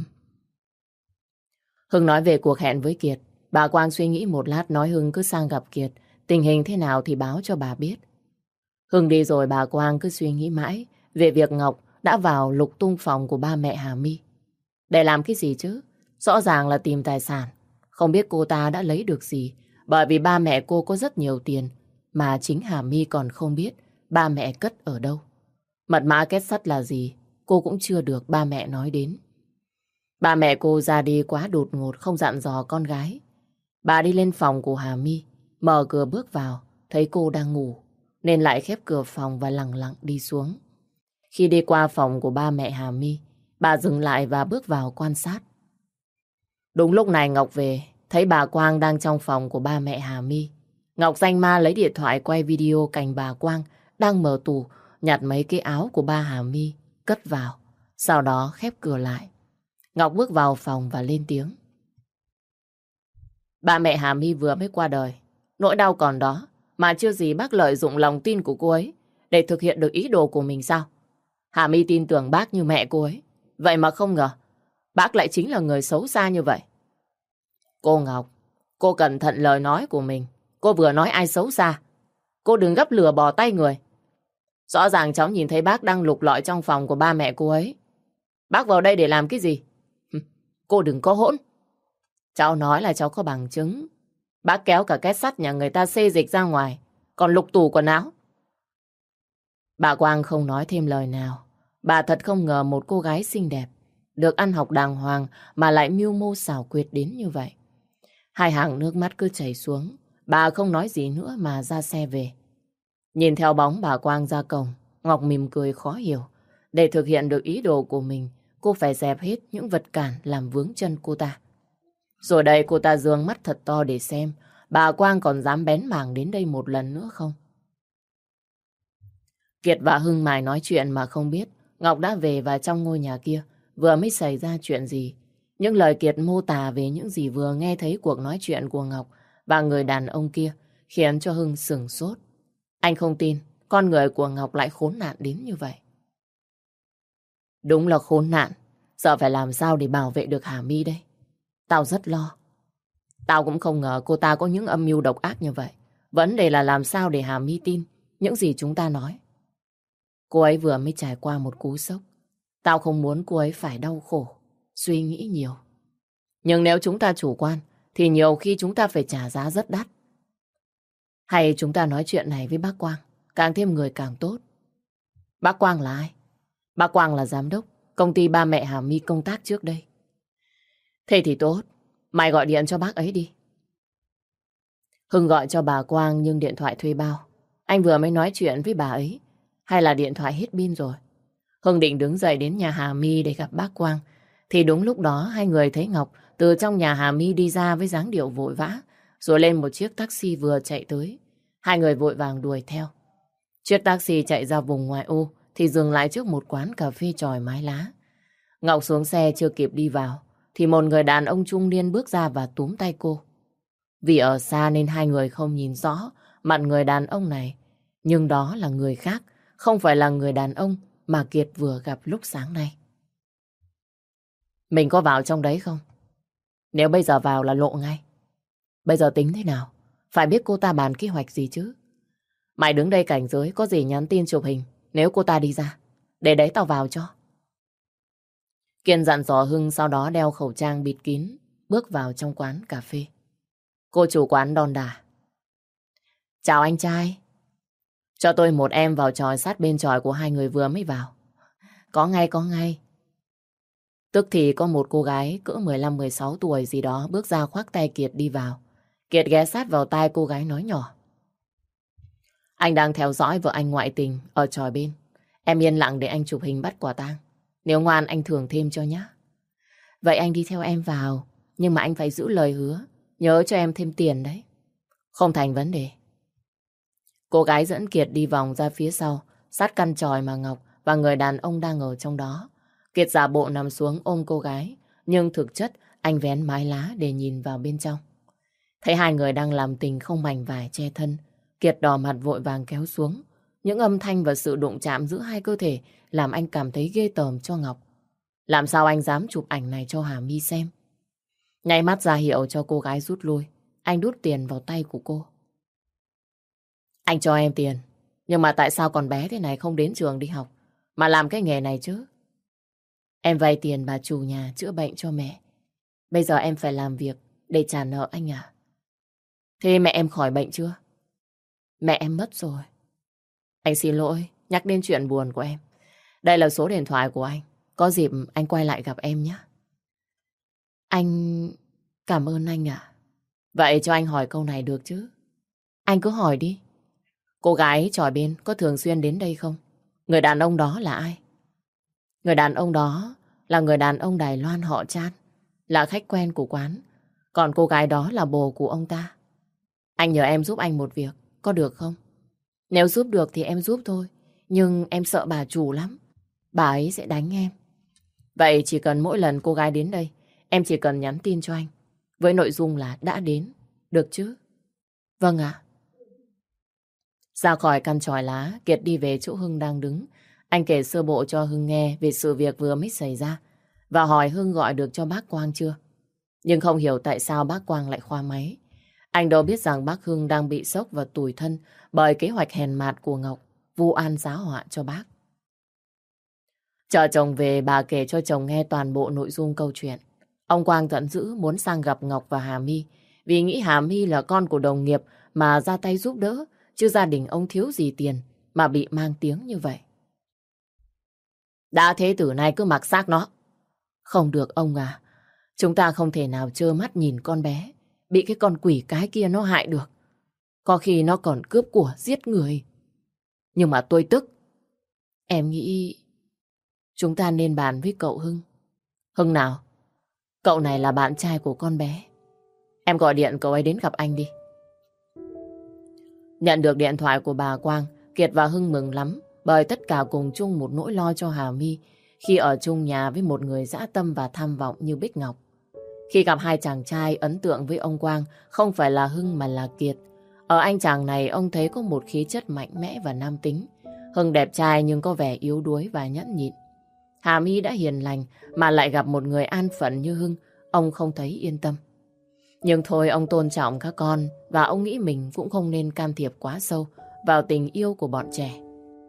Hưng nói về cuộc hẹn với Kiệt. Bà Quang suy nghĩ một lát nói Hưng cứ sang gặp Kiệt. Tình hình thế nào thì báo cho bà biết. Hưng đi rồi bà Quang cứ suy nghĩ mãi về việc Ngọc đã vào lục tung phòng của ba mẹ Hà My. Để làm cái gì chứ? Rõ ràng là tìm tài sản. Không biết cô ta đã lấy được gì. Bởi vì ba mẹ cô có rất nhiều tiền mà chính Hà My còn không biết ba mẹ cất ở đâu. Mật mã kết sắt là gì cô cũng chưa được ba mẹ nói đến. Ba mẹ cô ra đi quá đột ngột không dặn dò con gái. Bà đi lên phòng của Hà My, mở cửa bước vào, thấy cô đang ngủ, nên lại khép cửa phòng và lặng lặng đi xuống. Khi đi qua phòng của ba mẹ Hà My, bà dừng lại và bước vào quan sát. Đúng lúc này Ngọc về, thấy bà Quang đang trong phòng của ba mẹ Hà My. Ngọc danh ma lấy điện thoại quay video cảnh bà Quang đang mở tủ, nhặt mấy cái áo của ba Hà My, cất vào, sau đó khép cửa lại. Ngọc bước vào phòng và lên tiếng. Ba mẹ Hà My vừa mới qua đời. Nỗi đau còn đó, mà chưa gì bác lợi dụng lòng tin của cô ấy để thực hiện được ý đồ của mình sao? Hà My tin tưởng bác như mẹ cô ấy. Vậy mà không ngờ, bác lại chính là người xấu xa như vậy. Cô Ngọc, cô cẩn thận lời nói của mình. Cô vừa nói ai xấu xa. Cô đừng gấp lửa bỏ tay người. Rõ ràng cháu nhìn thấy bác đang lục lọi trong phòng của ba mẹ cô ấy. Bác vào đây để làm cái gì? Cô đừng có hỗn. Cháu nói là cháu có bằng chứng. Bác kéo cả két sắt nhà người ta xê dịch ra ngoài, còn lục tủ quần áo. Bà Quang không nói thêm lời nào. Bà thật không ngờ một cô gái xinh đẹp, được ăn học đàng hoàng mà lại mưu mô xảo quyệt đến như vậy. Hai hàng nước mắt cứ chảy xuống. Bà không nói gì nữa mà ra xe về. Nhìn theo bóng bà Quang ra cổng, Ngọc mỉm cười khó hiểu. Để thực hiện được ý đồ của mình, cô phải dẹp hết những vật cản làm vướng chân cô ta. Rồi đây cô ta giương mắt thật to để xem bà Quang còn dám bén mảng đến đây một lần nữa không. Kiệt và Hưng mải nói chuyện mà không biết Ngọc đã về và trong ngôi nhà kia vừa mới xảy ra chuyện gì. Những lời Kiệt mô tả về những gì vừa nghe thấy cuộc nói chuyện của Ngọc và người đàn ông kia khiến cho Hưng sửng sốt. Anh không tin con người của Ngọc lại khốn nạn đến như vậy. Đúng là khốn nạn. Giờ phải làm sao để bảo vệ được Hà My đây? Tao rất lo. Tao cũng không ngờ cô ta có những âm mưu độc ác như vậy. Vấn đề là làm sao để Hà My tin những gì chúng ta nói. Cô ấy vừa mới trải qua một cú sốc. Tao không muốn cô ấy phải đau khổ, suy nghĩ nhiều. Nhưng nếu chúng ta chủ quan thì nhiều khi chúng ta phải trả giá rất đắt. Hay chúng ta nói chuyện này với bác Quang, càng thêm người càng tốt. Bác Quang là ai? Bác Quang là giám đốc công ty ba mẹ Hà My công tác trước đây. Thế thì tốt, mày gọi điện cho bác ấy đi. Hưng gọi cho bà Quang nhưng điện thoại thuê bao. Anh vừa mới nói chuyện với bà ấy, hay là điện thoại hết pin rồi. Hưng định đứng dậy đến nhà Hà My để gặp bác Quang. Thì đúng lúc đó hai người thấy Ngọc từ trong nhà Hà My đi ra với dáng điệu vội vã, rồi lên một chiếc taxi vừa chạy tới. Hai người vội vàng đuổi theo. Chiếc taxi chạy ra vùng ngoại ô thì dừng lại trước một quán cà phê chòi mái lá. Ngọc xuống xe chưa kịp đi vào thì một người đàn ông trung niên bước ra và túm tay cô. Vì ở xa nên hai người không nhìn rõ mặt người đàn ông này. Nhưng đó là người khác, không phải là người đàn ông mà Kiệt vừa gặp lúc sáng nay. Mình có vào trong đấy không? Nếu bây giờ vào là lộ ngay. Bây giờ tính thế nào? Phải biết cô ta bàn kế hoạch gì chứ. Mày đứng đây cảnh giới, có gì nhắn tin chụp hình nếu cô ta đi ra. Để đấy tao vào cho. Kiên dặn dò Hưng, sau đó đeo khẩu trang bịt kín, bước vào trong quán cà phê. Cô chủ quán đon đả. Chào anh trai. Cho tôi một em vào chòi sát bên chòi của hai người vừa mới vào. Có ngay, có ngay. Tức thì có một cô gái cỡ mười lăm mười sáu tuổi gì đó bước ra khoác tay Kiệt đi vào. Kiệt ghé sát vào tai cô gái nói nhỏ. Anh đang theo dõi vợ anh ngoại tình ở chòi bên. Em yên lặng để anh chụp hình bắt quả tang. Nếu ngoan anh thưởng thêm cho nhé. Vậy anh đi theo em vào, nhưng mà anh phải giữ lời hứa. Nhớ cho em thêm tiền đấy. Không thành vấn đề. Cô gái dẫn Kiệt đi vòng ra phía sau, sát căn chòi mà Ngọc và người đàn ông đang ở trong đó. Kiệt giả bộ nằm xuống ôm cô gái, nhưng thực chất anh vén mái lá để nhìn vào bên trong. Thấy hai người đang làm tình không mảnh vải che thân, Kiệt đỏ mặt vội vàng kéo xuống. Những âm thanh và sự đụng chạm giữa hai cơ thể làm anh cảm thấy ghê tởm cho Ngọc. Làm sao anh dám chụp ảnh này cho Hà My xem? Nháy mắt ra hiệu cho cô gái rút lui. Anh đút tiền vào tay của cô. Anh cho em tiền, nhưng mà tại sao con bé thế này không đến trường đi học, mà làm cái nghề này chứ? Em vay tiền bà chủ nhà chữa bệnh cho mẹ. Bây giờ em phải làm việc để trả nợ anh à? Thế mẹ em khỏi bệnh chưa? Mẹ em mất rồi. Anh xin lỗi, nhắc đến chuyện buồn của em. Đây là số điện thoại của anh. Có dịp anh quay lại gặp em nhé. Anh... Cảm ơn anh ạ. Vậy cho anh hỏi câu này được chứ? Anh cứ hỏi đi. Cô gái tròi bên có thường xuyên đến đây không? Người đàn ông đó là ai? Người đàn ông đó là người đàn ông Đài Loan họ Chan, là khách quen của quán. Còn cô gái đó là bồ của ông ta. Anh nhờ em giúp anh một việc, có được không? Nếu giúp được thì em giúp thôi. Nhưng em sợ bà chủ lắm. Bà ấy sẽ đánh em. Vậy chỉ cần mỗi lần cô gái đến đây, em chỉ cần nhắn tin cho anh với nội dung là đã đến. Được chứ? Vâng ạ. Ra khỏi căn chòi lá, Kiệt đi về chỗ Hưng đang đứng. Anh kể sơ bộ cho Hưng nghe về sự việc vừa mới xảy ra và hỏi Hưng gọi được cho bác Quang chưa. Nhưng không hiểu tại sao bác Quang lại khoa máy. Anh đâu biết rằng bác Hưng đang bị sốc và tủi thân bởi kế hoạch hèn mạt của Ngọc vu oan giá họa cho bác. Chờ chồng về, bà kể cho chồng nghe toàn bộ nội dung câu chuyện. Ông Quang giận dữ muốn sang gặp Ngọc và Hà My vì nghĩ Hà My là con của đồng nghiệp mà ra tay giúp đỡ, chứ gia đình ông thiếu gì tiền mà bị mang tiếng như vậy. Đã thế từ nay cứ mặc xác nó. Không được ông à. Chúng ta không thể nào trơ mắt nhìn con bé bị cái con quỷ cái kia nó hại được. Có khi nó còn cướp của giết người. Nhưng mà tôi tức. Em nghĩ chúng ta nên bàn với cậu Hưng. Hưng nào? Cậu này là bạn trai của con bé. Em gọi điện cậu ấy đến gặp anh đi. Nhận được điện thoại của bà Quang, Kiệt và Hưng mừng lắm bởi tất cả cùng chung một nỗi lo cho Hà My khi ở chung nhà với một người dã tâm và tham vọng như Bích Ngọc. Khi gặp hai chàng trai, ấn tượng với ông Quang không phải là Hưng mà là Kiệt. Ở anh chàng này ông thấy có một khí chất mạnh mẽ và nam tính. Hưng đẹp trai nhưng có vẻ yếu đuối và nhẫn nhịn. Hà My đã hiền lành mà lại gặp một người an phận như Hưng, ông không thấy yên tâm. Nhưng thôi, ông tôn trọng các con và ông nghĩ mình cũng không nên can thiệp quá sâu vào tình yêu của bọn trẻ.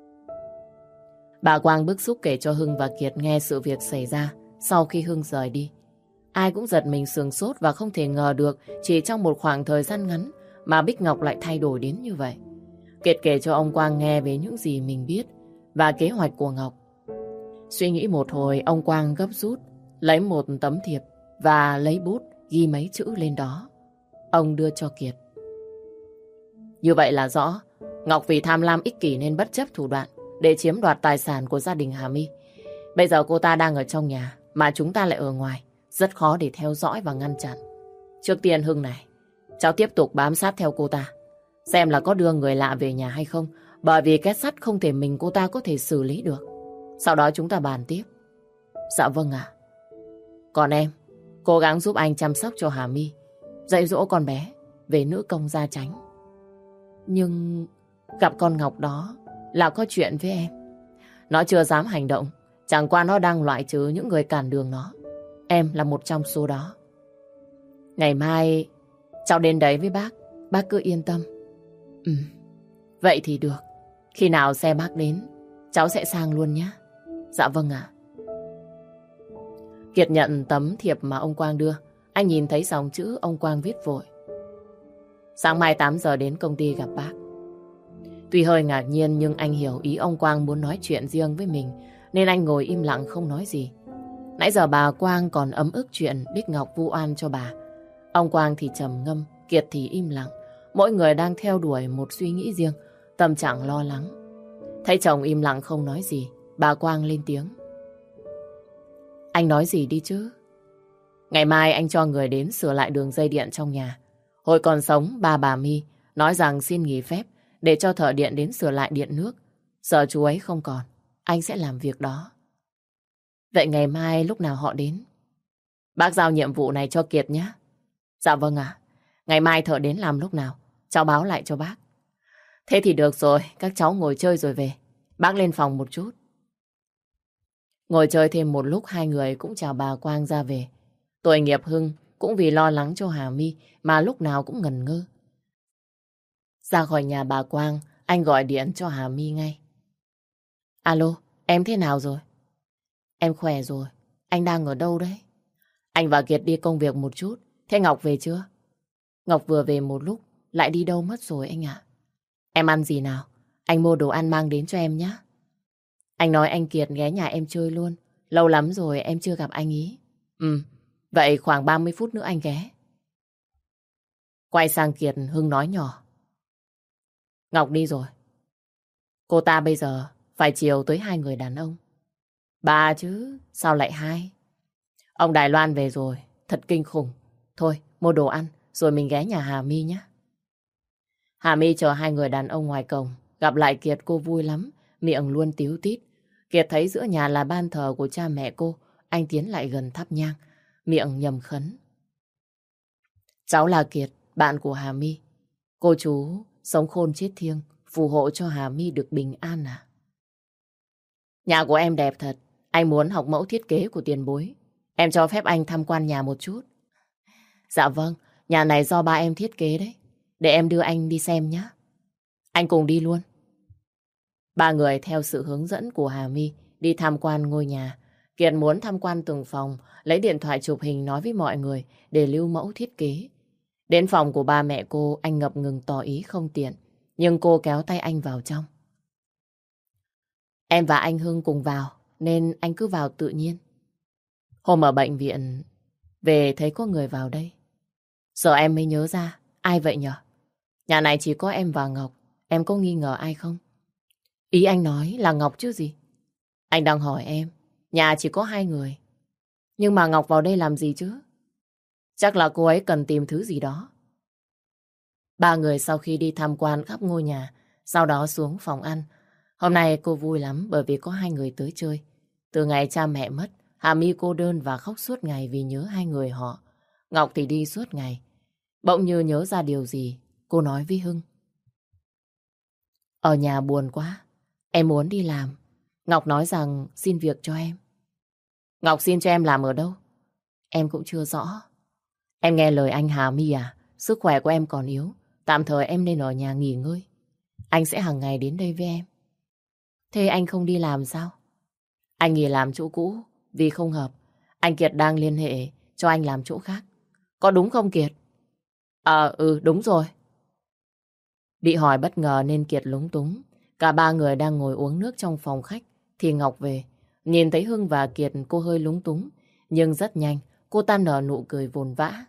Bà Quang bức xúc kể cho Hưng và Kiệt nghe sự việc xảy ra sau khi Hưng rời đi. Ai cũng giật mình sửng sốt và không thể ngờ được chỉ trong một khoảng thời gian ngắn mà Bích Ngọc lại thay đổi đến như vậy. Kiệt kể cho ông Quang nghe về những gì mình biết và kế hoạch của Ngọc. Suy nghĩ một hồi, ông Quang gấp rút lấy một tấm thiệp và lấy bút ghi mấy chữ lên đó. Ông đưa cho Kiệt. Như vậy là rõ, Ngọc vì tham lam ích kỷ nên bất chấp thủ đoạn để chiếm đoạt tài sản của gia đình Hà My. Bây giờ cô ta đang ở trong nhà mà chúng ta lại ở ngoài, rất khó để theo dõi và ngăn chặn. Trước tiên Hưng này, cháu tiếp tục bám sát theo cô ta, xem là có đưa người lạ về nhà hay không, bởi vì két sắt không thể mình cô ta có thể xử lý được. Sau đó chúng ta bàn tiếp. Dạ vâng ạ. Còn em, cố gắng giúp anh chăm sóc cho Hà My, dạy dỗ con bé về nữ công gia chánh. Nhưng gặp con Ngọc đó là có chuyện với em. Nó chưa dám hành động, chẳng qua nó đang loại trừ những người cản đường nó. Em là một trong số đó. Ngày mai cháu đến đấy với bác, bác cứ yên tâm. Ừ, vậy thì được. Khi nào xe bác đến, cháu sẽ sang luôn nhé. Dạ vâng ạ. Kiệt nhận tấm thiệp mà ông Quang đưa. Anh nhìn thấy dòng chữ ông Quang viết vội. Sáng mai tám giờ đến công ty gặp bác. Tuy hơi ngạc nhiên nhưng anh hiểu ý ông Quang muốn nói chuyện riêng với mình, nên anh ngồi im lặng không nói gì. Nãy giờ bà Quang còn ấm ức chuyện Bích Ngọc vu oan cho bà. Ông Quang thì trầm ngâm, Kiệt thì im lặng. Mỗi người đang theo đuổi một suy nghĩ riêng, tâm trạng lo lắng. Thấy chồng im lặng không nói gì, bà Quang lên tiếng. Anh nói gì đi chứ? Ngày mai anh cho người đến sửa lại đường dây điện trong nhà. Hồi còn sống, ba bà My nói rằng xin nghỉ phép để cho thợ điện đến sửa lại điện nước. Sợ chú ấy không còn, anh sẽ làm việc đó. Vậy ngày mai lúc nào họ đến? Bác giao nhiệm vụ này cho Kiệt nhé. Dạ vâng ạ. Ngày mai thợ đến làm lúc nào, cháu báo lại cho bác. Thế thì được rồi, các cháu ngồi chơi rồi về. Bác lên phòng một chút. Ngồi chơi thêm một lúc, hai người cũng chào bà Quang ra về. Tội nghiệp Hưng cũng vì lo lắng cho Hà My mà lúc nào cũng ngần ngơ. Ra khỏi nhà bà Quang, anh gọi điện cho Hà My ngay. Alo, em thế nào rồi? Em khỏe rồi, anh đang ở đâu đấy? Anh và Kiệt đi công việc một chút. Thế Ngọc về chưa? Ngọc vừa về một lúc, lại đi đâu mất rồi anh ạ. Em ăn gì nào? Anh mua đồ ăn mang đến cho em nhé. Anh nói anh Kiệt ghé nhà em chơi luôn. Lâu lắm rồi em chưa gặp anh ý. Ừ, vậy khoảng ba mươi phút nữa anh ghé. Quay sang Kiệt, Hưng nói nhỏ. Ngọc đi rồi. Cô ta bây giờ phải chiều tới hai người đàn ông. Ba chứ, sao lại hai? Ông Đài Loan về rồi, thật kinh khủng. Thôi, mua đồ ăn, rồi mình ghé nhà Hà My nhé. Hà My chờ hai người đàn ông ngoài cổng. Gặp lại Kiệt cô vui lắm, miệng luôn tíu tít. Kiệt thấy giữa nhà là ban thờ của cha mẹ cô. Anh tiến lại gần thắp nhang, miệng nhầm khấn. Cháu là Kiệt, bạn của Hà My. Cô chú sống khôn chết thiêng, phù hộ cho Hà My được bình an à. Nhà của em đẹp thật. Anh muốn học mẫu thiết kế của tiền bối. Em cho phép anh tham quan nhà một chút. Dạ vâng, nhà này do ba em thiết kế đấy. Để em đưa anh đi xem nhé. Anh cùng đi luôn. Ba người theo sự hướng dẫn của Hà My đi tham quan ngôi nhà. Kiệt muốn tham quan từng phòng, lấy điện thoại chụp hình nói với mọi người để lưu mẫu thiết kế. Đến phòng của ba mẹ cô, anh ngập ngừng tỏ ý không tiện. Nhưng cô kéo tay anh vào trong. Em và anh Hưng cùng vào, nên anh cứ vào tự nhiên. Hôm ở bệnh viện, về thấy có người vào đây. Giờ em mới nhớ ra, ai vậy nhở? Nhà này chỉ có em và Ngọc, em có nghi ngờ ai không? Ý anh nói là Ngọc chứ gì? Anh đang hỏi em, nhà chỉ có hai người. Nhưng mà Ngọc vào đây làm gì chứ? Chắc là cô ấy cần tìm thứ gì đó. Ba người sau khi đi tham quan khắp ngôi nhà, sau đó xuống phòng ăn. Hôm nay cô vui lắm bởi vì có hai người tới chơi. Từ ngày cha mẹ mất, Hà My cô đơn và khóc suốt ngày vì nhớ hai người họ. Ngọc thì đi suốt ngày. Bỗng như nhớ ra điều gì, cô nói với Hưng. Ở nhà buồn quá, em muốn đi làm. Ngọc nói rằng xin việc cho em. Ngọc xin cho em làm ở đâu? Em cũng chưa rõ. Em nghe lời anh Hà My à, sức khỏe của em còn yếu. Tạm thời em nên ở nhà nghỉ ngơi. Anh sẽ hàng ngày đến đây với em. Thế anh không đi làm sao? Anh nghỉ làm chỗ cũ vì không hợp. Anh Kiệt đang liên hệ cho anh làm chỗ khác. Có đúng không Kiệt? Ờ, ừ, đúng rồi. Bị hỏi bất ngờ nên Kiệt lúng túng. Cả ba người đang ngồi uống nước trong phòng khách thì Ngọc về. Nhìn thấy Hưng và Kiệt cô hơi lúng túng. Nhưng rất nhanh, cô ta nở nụ cười vồn vã.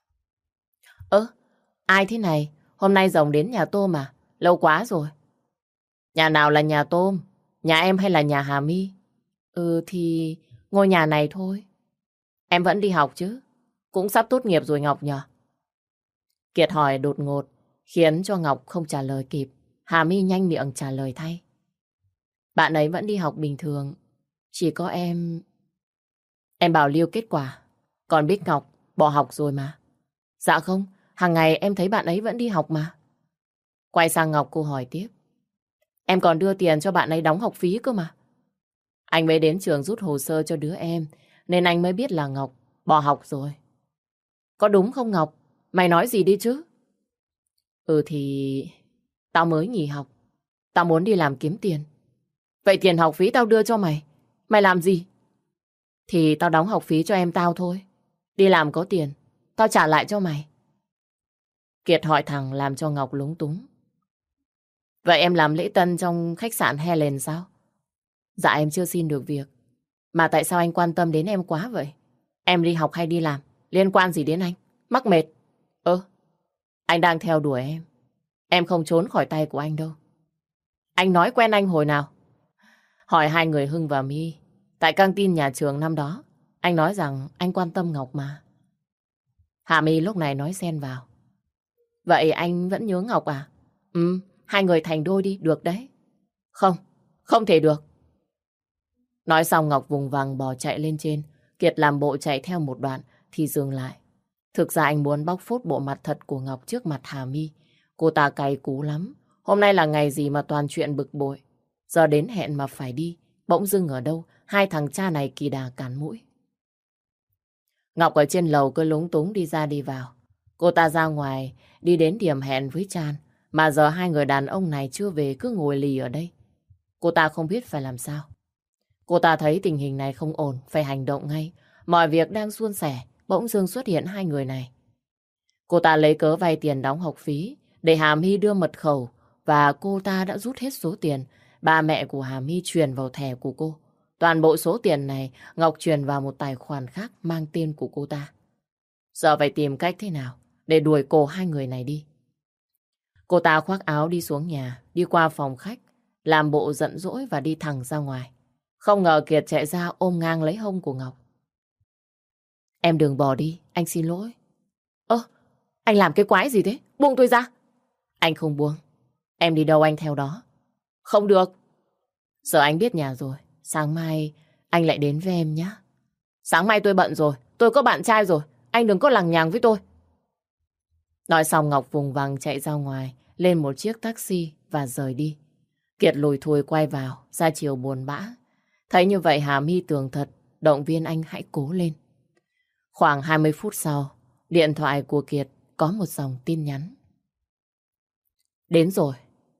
Ơ, ai thế này? Hôm nay rồng đến nhà Tôm à? Lâu quá rồi. Nhà nào là nhà Tôm? Nhà em hay là nhà Hà My? Ừ thì ngôi nhà này thôi. Em vẫn đi học chứ? Cũng sắp tốt nghiệp rồi Ngọc nhờ? Kiệt hỏi đột ngột, khiến cho Ngọc không trả lời kịp. Hà My nhanh miệng trả lời thay. Bạn ấy vẫn đi học bình thường. Chỉ có em... Em bảo lưu kết quả. Còn Bích Ngọc bỏ học rồi mà. Dạ không, hàng ngày em thấy bạn ấy vẫn đi học mà. Quay sang Ngọc cô hỏi tiếp. Em còn đưa tiền cho bạn ấy đóng học phí cơ mà. Anh mới đến trường rút hồ sơ cho đứa em, nên anh mới biết là Ngọc bỏ học rồi. Có đúng không Ngọc? Mày nói gì đi chứ? Ừ thì... Tao mới nghỉ học. Tao muốn đi làm kiếm tiền. Vậy tiền học phí tao đưa cho mày. Mày làm gì? Thì tao đóng học phí cho em tao thôi. Đi làm có tiền, tao trả lại cho mày. Kiệt hỏi thẳng làm cho Ngọc lúng túng. Vậy em làm lễ tân trong khách sạn Helen sao? Dạ em chưa xin được việc. Mà tại sao anh quan tâm đến em quá vậy? Em đi học hay đi làm? Liên quan gì đến anh? Mắc mệt. Ơ, anh đang theo đuổi em. Em không trốn khỏi tay của anh đâu. Anh nói quen anh hồi nào? Hỏi hai người Hưng và My. Tại căng tin nhà trường năm đó, anh nói rằng anh quan tâm Ngọc mà. Hà My lúc này nói xen vào. Vậy anh vẫn nhớ Ngọc à? Ừ, Hai người thành đôi đi, được đấy. Không, không thể được. Nói xong Ngọc vùng vằng bò chạy lên trên. Kiệt làm bộ chạy theo một đoạn thì dừng lại. Thực ra anh muốn bóc phốt bộ mặt thật của Ngọc trước mặt Hà My. Cô ta cay cú lắm. Hôm nay là ngày gì mà toàn chuyện bực bội. Giờ đến hẹn mà phải đi. Bỗng dưng ở đâu, hai thằng cha này kỳ đà cản mũi. Ngọc ở trên lầu cứ lúng túng đi ra đi vào. Cô ta ra ngoài, đi đến điểm hẹn với Chan. Mà giờ hai người đàn ông này chưa về cứ ngồi lì ở đây. Cô ta không biết phải làm sao. Cô ta thấy tình hình này không ổn, phải hành động ngay. Mọi việc đang suôn sẻ, bỗng dưng xuất hiện hai người này. Cô ta lấy cớ vay tiền đóng học phí, để Hà My đưa mật khẩu, và cô ta đã rút hết số tiền. Ba mẹ của Hà My truyền vào thẻ của cô. Toàn bộ số tiền này Ngọc truyền vào một tài khoản khác mang tên của cô ta. Giờ phải tìm cách thế nào để đuổi cổ hai người này đi. Cô ta khoác áo đi xuống nhà, đi qua phòng khách, làm bộ giận dỗi và đi thẳng ra ngoài. Không ngờ Kiệt chạy ra ôm ngang lấy hông của Ngọc. Em đừng bỏ đi, anh xin lỗi. Ơ, anh làm cái quái gì thế? Buông tôi ra. Anh không buông. Em đi đâu anh theo đó. Không được. Giờ anh biết nhà rồi. Sáng mai anh lại đến với em nhé. Sáng mai tôi bận rồi. Tôi có bạn trai rồi. Anh đừng có lằng nhằng với tôi. Nói xong Ngọc vùng vằng chạy ra ngoài, lên một chiếc taxi và rời đi. Kiệt lùi thùi quay vào, ra chiều buồn bã. Thấy như vậy Hà My tường thật, động viên anh hãy cố lên. Khoảng hai mươi phút sau, điện thoại của Kiệt có một dòng tin nhắn. Đến rồi.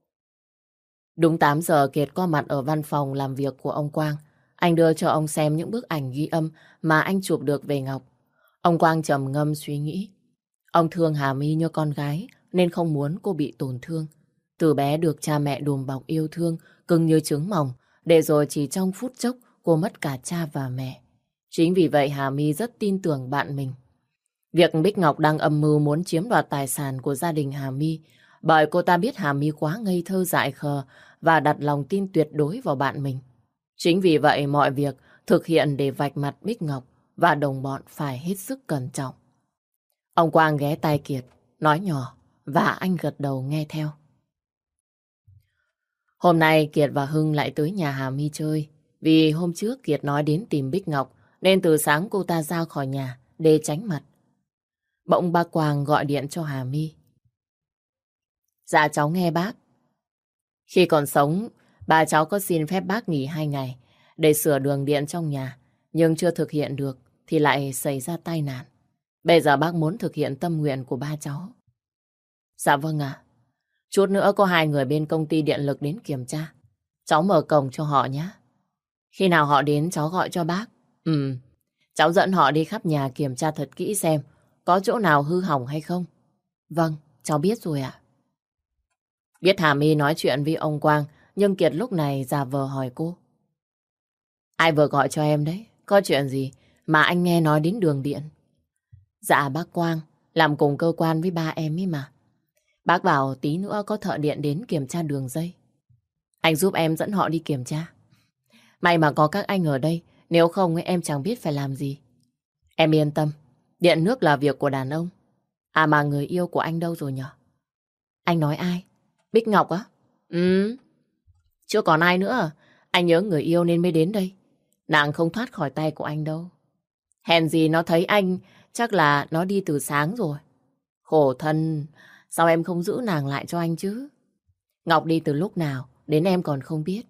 Đúng tám giờ Kiệt có mặt ở văn phòng làm việc của ông Quang. Anh đưa cho ông xem những bức ảnh ghi âm mà anh chụp được về Ngọc. Ông Quang trầm ngâm suy nghĩ. Ông thương Hà My như con gái nên không muốn cô bị tổn thương. Từ bé được cha mẹ đùm bọc yêu thương, cưng như trứng mỏng, để rồi chỉ trong phút chốc cô mất cả cha và mẹ. Chính vì vậy Hà My rất tin tưởng bạn mình. Việc Bích Ngọc đang âm mưu muốn chiếm đoạt tài sản của gia đình Hà My, bởi cô ta biết Hà My quá ngây thơ dại khờ và đặt lòng tin tuyệt đối vào bạn mình. Chính vì vậy mọi việc thực hiện để vạch mặt Bích Ngọc và đồng bọn phải hết sức cẩn trọng. Ông Quang ghé tai Kiệt, nói nhỏ và anh gật đầu nghe theo. Hôm nay Kiệt và Hưng lại tới nhà Hà My chơi. Vì hôm trước Kiệt nói đến tìm Bích Ngọc nên từ sáng cô ta ra khỏi nhà để tránh mặt. Bỗng ba Quang gọi điện cho Hà My. Dạ cháu nghe bác. Khi còn sống, bà cháu có xin phép bác nghỉ hai ngày để sửa đường điện trong nhà, nhưng chưa thực hiện được thì lại xảy ra tai nạn. Bây giờ bác muốn thực hiện tâm nguyện của ba cháu. Dạ vâng ạ. Chút nữa có hai người bên công ty điện lực đến kiểm tra. Cháu mở cổng cho họ nhé. Khi nào họ đến cháu gọi cho bác. Ừ, cháu dẫn họ đi khắp nhà kiểm tra thật kỹ xem có chỗ nào hư hỏng hay không. Vâng, cháu biết rồi ạ. Biết Hà My nói chuyện với ông Quang, nhưng Kiệt lúc này giả vờ hỏi cô. Ai vừa gọi cho em đấy? Có chuyện gì mà anh nghe nói đến đường điện? Dạ bác Quang, làm cùng cơ quan với ba em ấy mà. Bác bảo tí nữa có thợ điện đến kiểm tra đường dây. Anh giúp em dẫn họ đi kiểm tra. May mà có các anh ở đây, nếu không em chẳng biết phải làm gì. Em yên tâm, điện nước là việc của đàn ông. À mà người yêu của anh đâu rồi nhở? Anh nói ai? Bích Ngọc á? Ừ, chưa còn ai nữa. Anh nhớ người yêu nên mới đến đây. Nàng không thoát khỏi tay của anh đâu. Hèn gì nó thấy anh, chắc là nó đi từ sáng rồi. Khổ thân, sao em không giữ nàng lại cho anh chứ? Ngọc đi từ lúc nào, đến em còn không biết.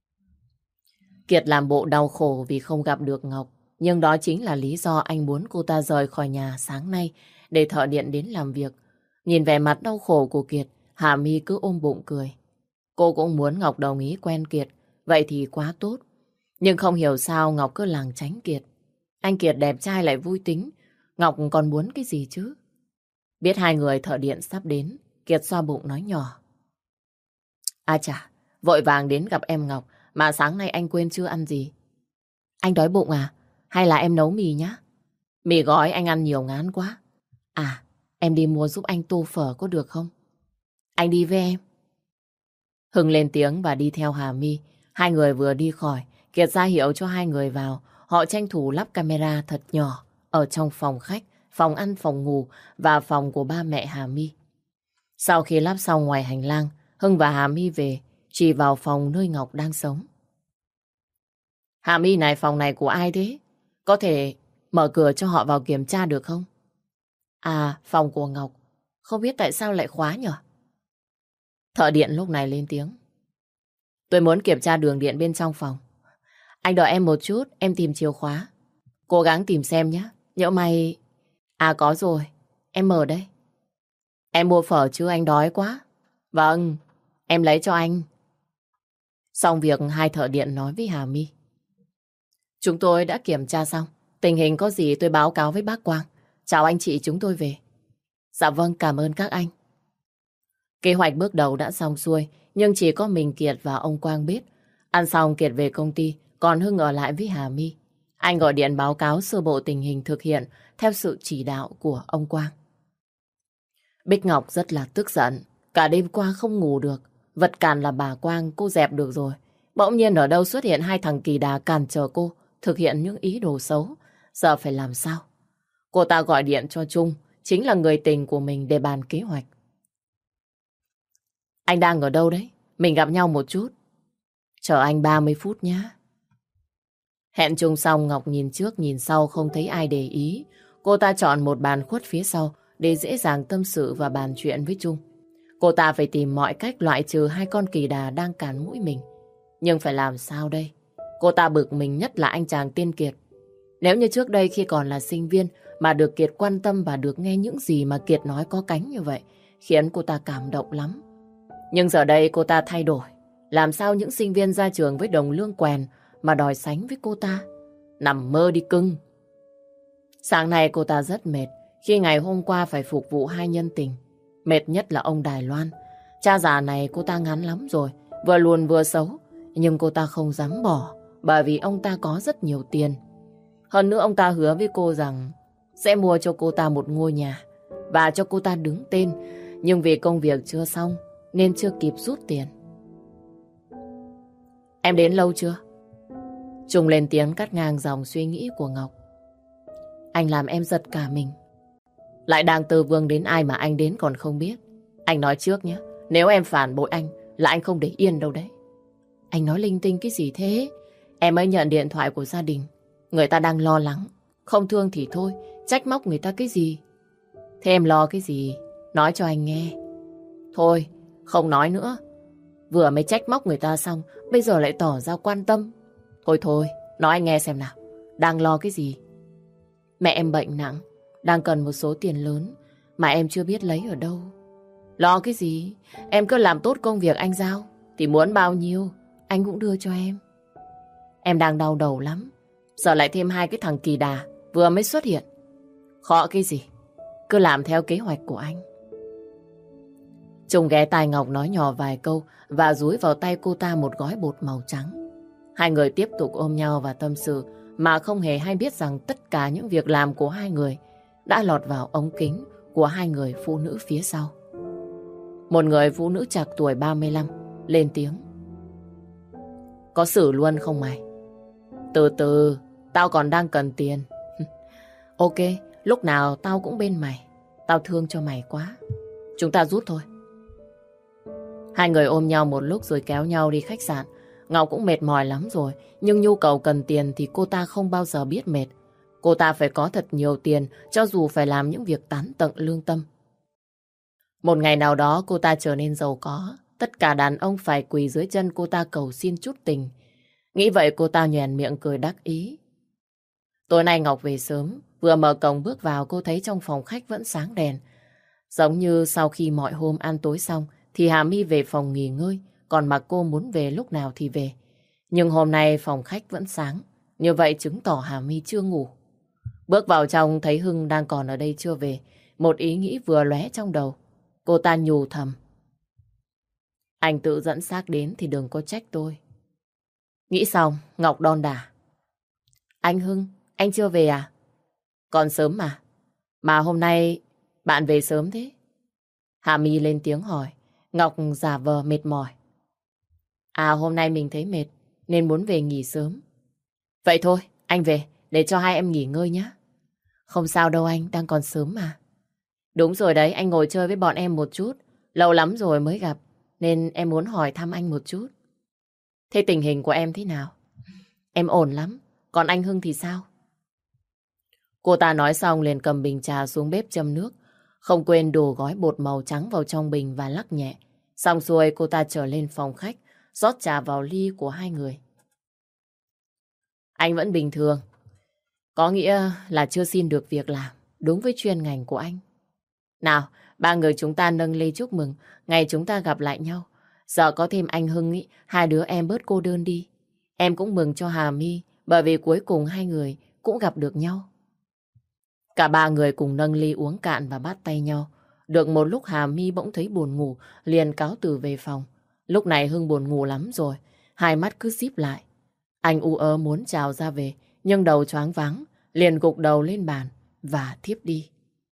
Kiệt làm bộ đau khổ vì không gặp được Ngọc. Nhưng đó chính là lý do anh muốn cô ta rời khỏi nhà sáng nay để thợ điện đến làm việc. Nhìn vẻ mặt đau khổ của Kiệt, Hà My cứ ôm bụng cười. Cô cũng muốn Ngọc đồng ý quen Kiệt, vậy thì quá tốt. Nhưng không hiểu sao Ngọc cứ lảng tránh Kiệt. Anh Kiệt đẹp trai lại vui tính, Ngọc còn muốn cái gì chứ? Biết hai người thợ điện sắp đến, Kiệt xoa bụng nói nhỏ. À chà, vội vàng đến gặp em Ngọc, mà sáng nay anh quên chưa ăn gì. Anh đói bụng à? Hay là em nấu mì nhá? Mì gói anh ăn nhiều ngán quá. À, em đi mua giúp anh tô phở có được không? Anh đi với em. Hưng lên tiếng và đi theo Hà My. Hai người vừa đi khỏi, Kiệt ra hiệu cho hai người vào. Họ tranh thủ lắp camera thật nhỏ ở trong phòng khách, phòng ăn, phòng ngủ và phòng của ba mẹ Hà My. Sau khi lắp xong ngoài hành lang, Hưng và Hà My về, chỉ vào phòng nơi Ngọc đang sống. Hà My này, phòng này của ai thế? Có thể mở cửa cho họ vào kiểm tra được không? À, phòng của Ngọc. Không biết tại sao lại khóa nhở? Thợ điện lúc này lên tiếng. Tôi muốn kiểm tra đường điện bên trong phòng. Anh đợi em một chút, em tìm chìa khóa. Cố gắng tìm xem nhé. Nhỡ may... À có rồi, em mở đây. Em mua phở chứ, anh đói quá. Vâng, em lấy cho anh. Xong việc, hai thợ điện nói với Hà My. Chúng tôi đã kiểm tra xong. Tình hình có gì tôi báo cáo với bác Quang. Chào anh chị, chúng tôi về. Dạ vâng, cảm ơn các anh. Kế hoạch bước đầu đã xong xuôi, nhưng chỉ có mình Kiệt và ông Quang biết. Ăn xong Kiệt về công ty, còn Hưng ở lại với Hà My. Anh gọi điện báo cáo sơ bộ tình hình thực hiện theo sự chỉ đạo của ông Quang. Bích Ngọc rất là tức giận. Cả đêm qua không ngủ được. Vật cản là bà Quang, cô dẹp được rồi. Bỗng nhiên ở đâu xuất hiện hai thằng kỳ đà cản trở cô thực hiện những ý đồ xấu. Giờ phải làm sao? Cô ta gọi điện cho Trung, chính là người tình của mình, để bàn kế hoạch. Anh đang ở đâu đấy? Mình gặp nhau một chút. Chờ anh ba mươi phút nhé. Hẹn Trung xong, Ngọc nhìn trước nhìn sau không thấy ai để ý. Cô ta chọn một bàn khuất phía sau để dễ dàng tâm sự và bàn chuyện với Trung. Cô ta phải tìm mọi cách loại trừ hai con kỳ đà đang cản mũi mình. Nhưng phải làm sao đây? Cô ta bực mình nhất là anh chàng tên Kiệt. Nếu như trước đây khi còn là sinh viên mà được Kiệt quan tâm và được nghe những gì mà Kiệt nói có cánh như vậy, khiến cô ta cảm động lắm. Nhưng giờ đây cô ta thay đổi. Làm sao những sinh viên ra trường với đồng lương quèn mà đòi sánh với cô ta? Nằm mơ đi cưng. Sáng nay cô ta rất mệt khi ngày hôm qua phải phục vụ hai nhân tình. Mệt nhất là ông Đài Loan. Cha già này cô ta ngán lắm rồi, vừa lùn vừa xấu. Nhưng cô ta không dám bỏ, bởi vì ông ta có rất nhiều tiền. Hơn nữa ông ta hứa với cô rằng sẽ mua cho cô ta một ngôi nhà và cho cô ta đứng tên. Nhưng vì công việc chưa xong nên chưa kịp rút tiền. Em đến lâu chưa? Trung lên tiếng cắt ngang dòng suy nghĩ của Ngọc. Anh làm em giật cả mình. Lại đang tư vương đến ai mà anh đến còn không biết. Anh nói trước nhé, nếu em phản bội anh là anh không để yên đâu đấy. Anh nói linh tinh cái gì thế? Em mới nhận điện thoại của gia đình. Người ta đang lo lắng. Không thương thì thôi, trách móc người ta cái gì? Thế em lo cái gì? Nói cho anh nghe. Thôi, không nói nữa. Vừa mới trách móc người ta xong, bây giờ lại tỏ ra quan tâm. Thôi thôi, nói anh nghe xem nào. Đang lo cái gì? Mẹ em bệnh nặng, đang cần một số tiền lớn mà em chưa biết lấy ở đâu. Lo cái gì? Em cứ làm tốt công việc anh giao, thì muốn bao nhiêu anh cũng đưa cho em. Em đang đau đầu lắm. Giờ lại thêm hai cái thằng kỳ đà vừa mới xuất hiện. Khó cái gì? Cứ làm theo kế hoạch của anh. Trung ghé tai Ngọc nói nhỏ vài câu và dúi vào tay cô ta một gói bột màu trắng. Hai người tiếp tục ôm nhau và tâm sự mà không hề hay biết rằng tất cả những việc làm của hai người đã lọt vào ống kính của hai người phụ nữ phía sau. Một người phụ nữ trạc tuổi ba mươi lăm lên tiếng. Có xử luôn không mày? Từ từ, tao còn đang cần tiền. Ok, lúc nào tao cũng bên mày. Tao thương cho mày quá. Chúng ta rút thôi. Hai người ôm nhau một lúc rồi kéo nhau đi khách sạn. Ngọc cũng mệt mỏi lắm rồi, nhưng nhu cầu cần tiền thì cô ta không bao giờ biết mệt. Cô ta phải có thật nhiều tiền, cho dù phải làm những việc tán tận lương tâm. Một ngày nào đó cô ta trở nên giàu có. Tất cả đàn ông phải quỳ dưới chân cô ta cầu xin chút tình. Nghĩ vậy cô ta nhoẻn miệng cười đắc ý. Tối nay Ngọc về sớm, vừa mở cổng bước vào cô thấy trong phòng khách vẫn sáng đèn. Giống như sau khi mọi hôm ăn tối xong thì Hà My về phòng nghỉ ngơi, còn mà cô muốn về lúc nào thì về. Nhưng hôm nay phòng khách vẫn sáng, như vậy chứng tỏ Hà My chưa ngủ. Bước vào trong thấy Hưng đang còn ở đây chưa về, một ý nghĩ vừa lóe trong đầu. Cô ta nhủ thầm. Anh tự dẫn xác đến thì đừng có trách tôi. Nghĩ xong, Ngọc đon đả. Anh Hưng, anh chưa về à? Còn sớm mà. Mà hôm nay bạn về sớm thế? Hà My lên tiếng hỏi. Ngọc giả vờ mệt mỏi. À hôm nay mình thấy mệt nên muốn về nghỉ sớm. Vậy thôi, anh về để cho hai em nghỉ ngơi nhé. Không sao đâu anh, đang còn sớm mà. Đúng rồi đấy, anh ngồi chơi với bọn em một chút. Lâu lắm rồi mới gặp nên em muốn hỏi thăm anh một chút. Thế tình hình của em thế nào? Em ổn lắm, còn anh Hưng thì sao? Cô ta nói xong liền cầm bình trà xuống bếp châm nước, không quên đổ gói bột màu trắng vào trong bình và lắc nhẹ. Xong xuôi cô ta trở lên phòng khách, rót trà vào ly của hai người. Anh vẫn bình thường, có nghĩa là chưa xin được việc làm đúng với chuyên ngành của anh. Nào, ba người chúng ta nâng ly chúc mừng ngày chúng ta gặp lại nhau. Giờ có thêm anh Hưng ý, hai đứa em bớt cô đơn đi. Em cũng mừng cho Hà My bởi vì cuối cùng hai người cũng gặp được nhau. Cả ba người cùng nâng ly uống cạn và bắt tay nhau. Được một lúc Hà My bỗng thấy buồn ngủ, liền cáo từ về phòng. Lúc này Hưng buồn ngủ lắm rồi, hai mắt cứ díp lại. Anh u ớ muốn trào ra về, nhưng đầu choáng váng, liền gục đầu lên bàn và thiếp đi.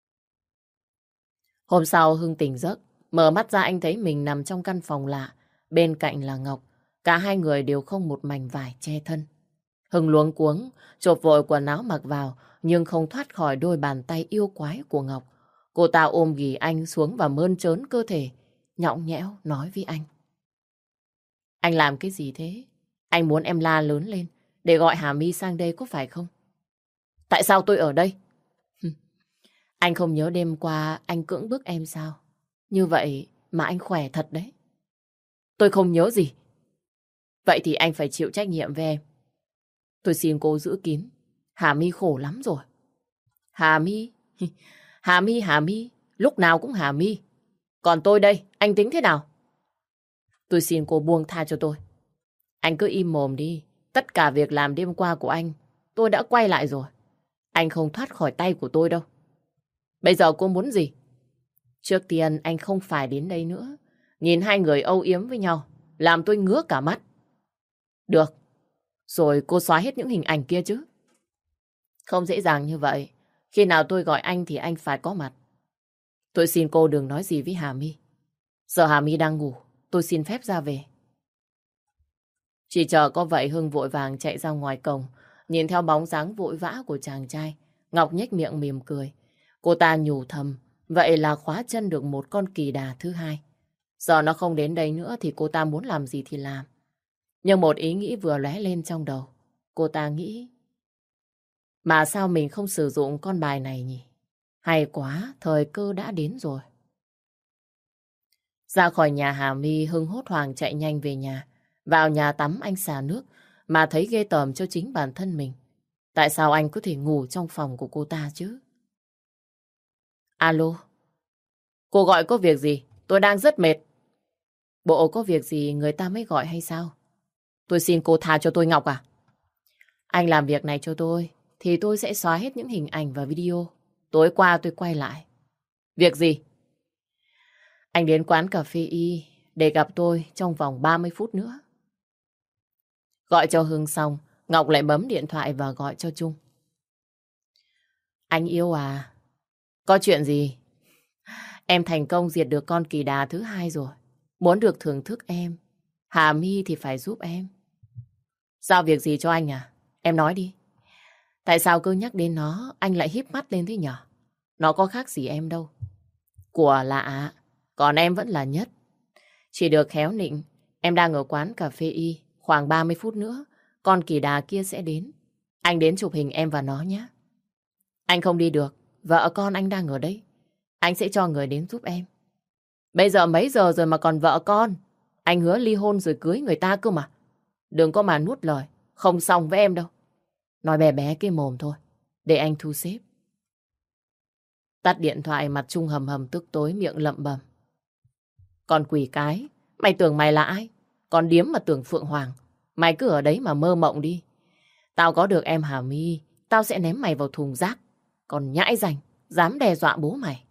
Hôm sau Hưng tỉnh giấc, mở mắt ra anh thấy mình nằm trong căn phòng lạ. Bên cạnh là Ngọc, cả hai người đều không một mảnh vải che thân. Hưng luống cuống, chộp vội quần áo mặc vào, nhưng không thoát khỏi đôi bàn tay yêu quái của Ngọc. Cô ta ôm ghì anh xuống và mơn trớn cơ thể, nhõng nhẽo nói với anh. Anh làm cái gì thế? Anh muốn em la lớn lên để gọi Hà My sang đây có phải không? Tại sao tôi ở đây? Anh không nhớ đêm qua anh cưỡng bức em sao? Như vậy mà anh khỏe thật đấy. Tôi không nhớ gì. Vậy thì anh phải chịu trách nhiệm với em. Tôi xin cô giữ kín. Hà My khổ lắm rồi. Hà My? Hà My, Hà My. Lúc nào cũng Hà My. Còn tôi đây, anh tính thế nào? Tôi xin cô buông tha cho tôi. Anh cứ im mồm đi. Tất cả việc làm đêm qua của anh, tôi đã quay lại rồi. Anh không thoát khỏi tay của tôi đâu. Bây giờ cô muốn gì? Trước tiên anh không phải đến đây nữa. Nhìn hai người âu yếm với nhau, làm tôi ngứa cả mắt. Được. Rồi cô xóa hết những hình ảnh kia chứ. Không dễ dàng như vậy. Khi nào tôi gọi anh thì anh phải có mặt. Tôi xin cô đừng nói gì với Hà My. Giờ Hà My đang ngủ, tôi xin phép ra về. Chỉ chờ có vậy Hưng vội vàng chạy ra ngoài cổng. Nhìn theo bóng dáng vội vã của chàng trai, Ngọc nhếch miệng mỉm cười. Cô ta nhủ thầm, vậy là khóa chân được một con kỳ đà thứ hai. Giờ nó không đến đây nữa thì cô ta muốn làm gì thì làm. Nhưng một ý nghĩ vừa lóe lên trong đầu. Cô ta nghĩ, mà sao mình không sử dụng con bài này nhỉ? Hay quá, thời cơ đã đến rồi. Ra khỏi nhà Hà My, Hưng hốt hoảng chạy nhanh về nhà. Vào nhà tắm anh xả nước mà thấy ghê tởm cho chính bản thân mình. Tại sao anh có thể ngủ trong phòng của cô ta chứ? Alo? Cô gọi có việc gì? Tôi đang rất mệt. Bộ có việc gì người ta mới gọi hay sao? Tôi xin cô tha cho tôi Ngọc à? Anh làm việc này cho tôi thì tôi sẽ xóa hết những hình ảnh và video. Tối qua tôi quay lại. Việc gì? Anh đến quán cà phê Y để gặp tôi trong vòng ba mươi phút nữa. Gọi cho Hưng xong, Ngọc lại bấm điện thoại và gọi cho Trung. Anh yêu à? Có chuyện gì? Em thành công diệt được con kỳ đà thứ hai rồi. Muốn được thưởng thức em, Hà My thì phải giúp em. Giao việc gì cho anh à? Em nói đi. Tại sao cứ nhắc đến nó, anh lại híp mắt lên thế nhở? Nó có khác gì em đâu. Của lạ, còn em vẫn là nhất. Chỉ được khéo nịnh, em đang ở quán cà phê Y. Khoảng ba mươi phút nữa, con kỳ đà kia sẽ đến. Anh đến chụp hình em và nó nhé. Anh không đi được, vợ con anh đang ở đây. Anh sẽ cho người đến giúp em. Bây giờ mấy giờ rồi mà còn vợ con? Anh hứa ly hôn rồi cưới người ta cơ mà. Đừng có mà nuốt lời, không xong với em đâu. Nói bé bé cái mồm thôi, để anh thu xếp. Tắt điện thoại, mặt Trung hầm hầm tức tối, miệng lẩm bẩm. Còn quỷ cái, mày tưởng mày là ai? Còn điếm mà tưởng Phượng Hoàng. Mày cứ ở đấy mà mơ mộng đi. Tao có được em Hà My, tao sẽ ném mày vào thùng rác. Còn nhãi rành, dám đe dọa bố mày.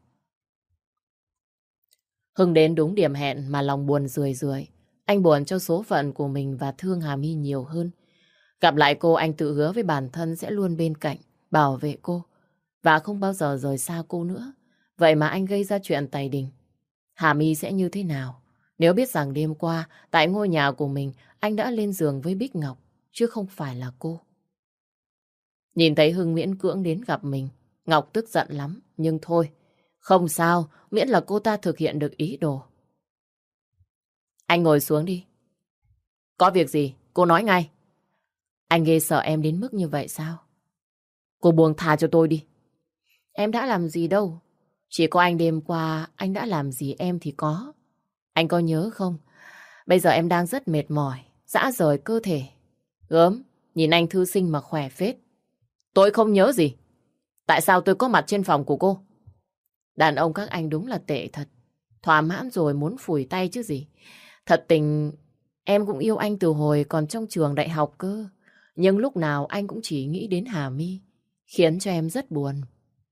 Hưng đến đúng điểm hẹn mà lòng buồn rười rượi. Anh buồn cho số phận của mình và thương Hà My nhiều hơn. Gặp lại cô, anh tự hứa với bản thân sẽ luôn bên cạnh, bảo vệ cô và không bao giờ rời xa cô nữa. Vậy mà anh gây ra chuyện tày đình. Hà My sẽ như thế nào nếu biết rằng đêm qua tại ngôi nhà của mình anh đã lên giường với Bích Ngọc chứ không phải là cô. Nhìn thấy Hưng miễn cưỡng đến gặp mình, Ngọc tức giận lắm, nhưng thôi, không sao, miễn là cô ta thực hiện được ý đồ. Anh ngồi xuống đi. Có việc gì? Cô nói ngay. Anh ghê sợ em đến mức như vậy sao? Cô buông tha cho tôi đi. Em đã làm gì đâu. Chỉ có anh đêm qua anh đã làm gì em thì có. Anh có nhớ không? Bây giờ em đang rất mệt mỏi, rã rời cơ thể. Gớm, nhìn anh thư sinh mà khỏe phết. Tôi không nhớ gì. Tại sao tôi có mặt trên phòng của cô? Đàn ông các anh đúng là tệ thật. Thỏa mãn rồi muốn phủi tay chứ gì. Thật tình, em cũng yêu anh từ hồi còn trong trường đại học cơ. Nhưng lúc nào anh cũng chỉ nghĩ đến Hà My, khiến cho em rất buồn.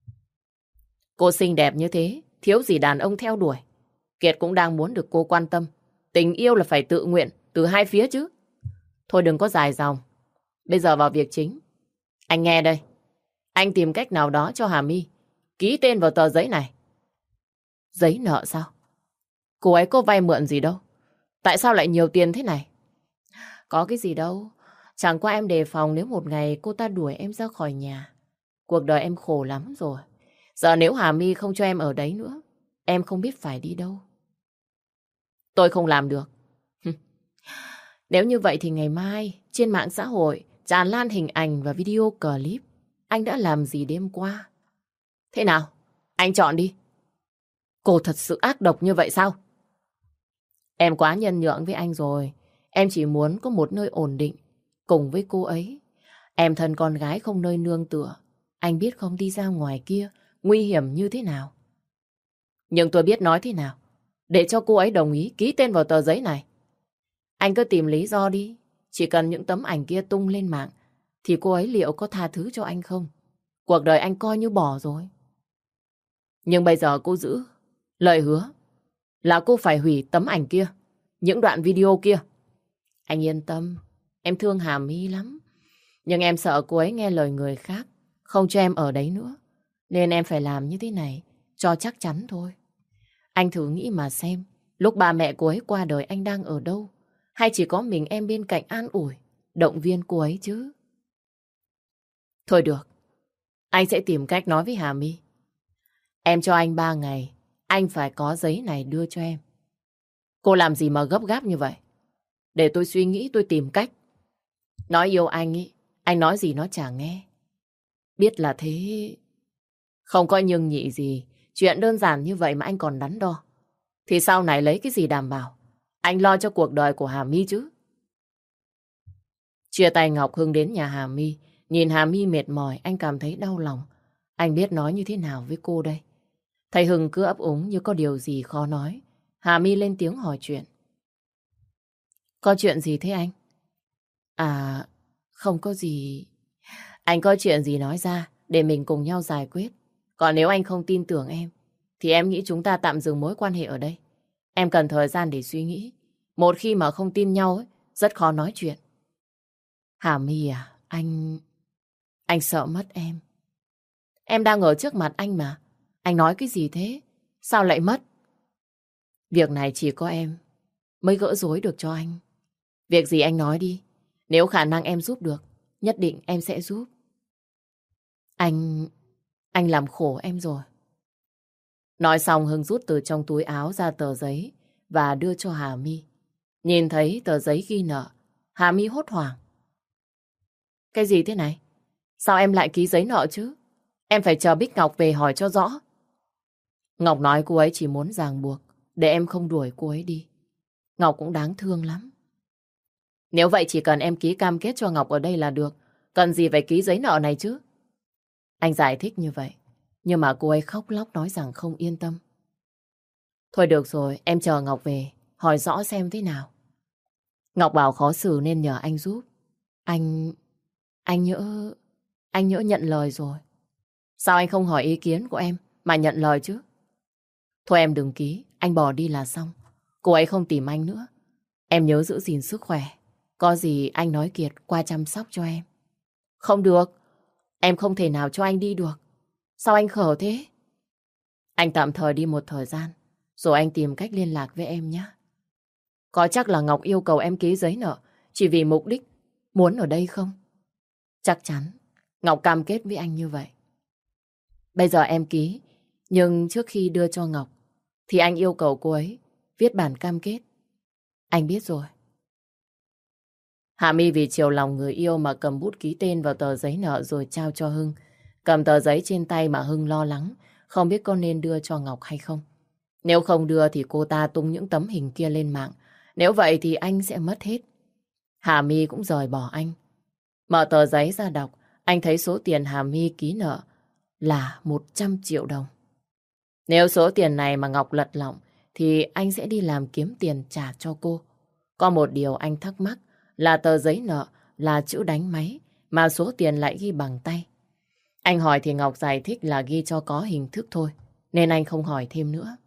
Cô xinh đẹp như thế, thiếu gì đàn ông theo đuổi. Kiệt cũng đang muốn được cô quan tâm. Tình yêu là phải tự nguyện, từ hai phía chứ. Thôi đừng có dài dòng. Bây giờ vào việc chính. Anh nghe đây. Anh tìm cách nào đó cho Hà My ký tên vào tờ giấy này. Giấy nợ sao? Cô ấy có vay mượn gì đâu. Tại sao lại nhiều tiền thế này? Có cái gì đâu. Chẳng qua em đề phòng nếu một ngày cô ta đuổi em ra khỏi nhà. Cuộc đời em khổ lắm rồi. Giờ nếu Hà My không cho em ở đấy nữa, em không biết phải đi đâu. Tôi không làm được. Nếu như vậy thì ngày mai trên mạng xã hội tràn lan hình ảnh và video clip anh đã làm gì đêm qua. Thế nào? Anh chọn đi. Cô thật sự ác độc như vậy sao? Em quá nhân nhượng với anh rồi. Em chỉ muốn có một nơi ổn định cùng với cô ấy. Em thân con gái không nơi nương tựa. Anh biết không, đi ra ngoài kia nguy hiểm như thế nào. Nhưng tôi biết nói thế nào để cho cô ấy đồng ý ký tên vào tờ giấy này. Anh cứ tìm lý do đi. Chỉ cần những tấm ảnh kia tung lên mạng thì cô ấy liệu có tha thứ cho anh không? Cuộc đời anh coi như bỏ rồi. Nhưng bây giờ cô giữ lời hứa là cô phải hủy tấm ảnh kia, những đoạn video kia. Anh yên tâm, em thương Hà My lắm. Nhưng em sợ cô ấy nghe lời người khác, không cho em ở đấy nữa. Nên em phải làm như thế này cho chắc chắn thôi. Anh thử nghĩ mà xem, lúc ba mẹ cô ấy qua đời anh đang ở đâu? Hay chỉ có mình em bên cạnh an ủi, động viên cô ấy chứ? Thôi được, anh sẽ tìm cách nói với Hà My. Em cho anh ba ngày, anh phải có giấy này đưa cho em. Cô làm gì mà gấp gáp như vậy? Để tôi suy nghĩ, tôi tìm cách. Nói yêu anh ý, anh nói gì nó chả nghe. Biết là thế. Không có nhưng nhị gì. Chuyện đơn giản như vậy mà anh còn đắn đo. Thì sau này lấy cái gì đảm bảo anh lo cho cuộc đời của Hà My chứ? Chia tay Ngọc, Hưng đến nhà Hà My. Nhìn Hà My mệt mỏi, anh cảm thấy đau lòng. Anh biết nói như thế nào với cô đây? Thầy Hưng cứ ấp úng như có điều gì khó nói. Hà My lên tiếng hỏi chuyện. Có chuyện gì thế anh? À, không có gì. Anh có chuyện gì nói ra để mình cùng nhau giải quyết. Còn nếu anh không tin tưởng em thì em nghĩ chúng ta tạm dừng mối quan hệ ở đây. Em cần thời gian để suy nghĩ. Một khi mà không tin nhau ấy, rất khó nói chuyện. Hà My à, anh... Anh sợ mất em. Em đang ở trước mặt anh mà. Anh nói cái gì thế? Sao lại mất? Việc này chỉ có em mới gỡ rối được cho anh. Việc gì anh nói đi. Nếu khả năng em giúp được, nhất định em sẽ giúp. Anh... Anh làm khổ em rồi. Nói xong Hưng rút từ trong túi áo ra tờ giấy và đưa cho Hà My. Nhìn thấy tờ giấy ghi nợ, Hà My hốt hoảng. Cái gì thế này? Sao em lại ký giấy nợ chứ? Em phải chờ Bích Ngọc về hỏi cho rõ. Ngọc nói cô ấy chỉ muốn ràng buộc để em không đuổi cô ấy đi. Ngọc cũng đáng thương lắm. Nếu vậy chỉ cần em ký cam kết cho Ngọc ở đây là được. Cần gì phải ký giấy nợ này chứ? Anh giải thích như vậy, nhưng mà cô ấy khóc lóc nói rằng không yên tâm. Thôi được rồi, em chờ Ngọc về, hỏi rõ xem thế nào. Ngọc bảo khó xử nên nhờ anh giúp. Anh... Anh nhỡ... Anh nhỡ nhận lời rồi. Sao anh không hỏi ý kiến của em mà nhận lời chứ? Thôi em đừng ký, anh bỏ đi là xong. Cô ấy không tìm anh nữa. Em nhớ giữ gìn sức khỏe. Có gì anh nói Kiệt qua chăm sóc cho em. Không được, em không thể nào cho anh đi được. Sao anh khờ thế? Anh tạm thời đi một thời gian, rồi anh tìm cách liên lạc với em nhé. Có chắc là Ngọc yêu cầu em ký giấy nợ chỉ vì mục đích muốn ở đây không? Chắc chắn Ngọc cam kết với anh như vậy. Bây giờ em ký, nhưng trước khi đưa cho Ngọc thì anh yêu cầu cô ấy viết bản cam kết. Anh biết rồi. Hạ Mi vì chiều lòng người yêu mà cầm bút ký tên vào tờ giấy nợ rồi trao cho Hưng. Cầm tờ giấy trên tay mà Hưng lo lắng, không biết có nên đưa cho Ngọc hay không. Nếu không đưa thì cô ta tung những tấm hình kia lên mạng. Nếu vậy thì anh sẽ mất hết. Hà My cũng rời bỏ anh. Mở tờ giấy ra đọc, anh thấy số tiền Hà My ký nợ là một trăm triệu đồng. Nếu số tiền này mà Ngọc lật lọng thì anh sẽ đi làm kiếm tiền trả cho cô. Có một điều anh thắc mắc là tờ giấy nợ là chữ đánh máy mà số tiền lại ghi bằng tay. Anh hỏi thì Ngọc giải thích là ghi cho có hình thức thôi, nên anh không hỏi thêm nữa.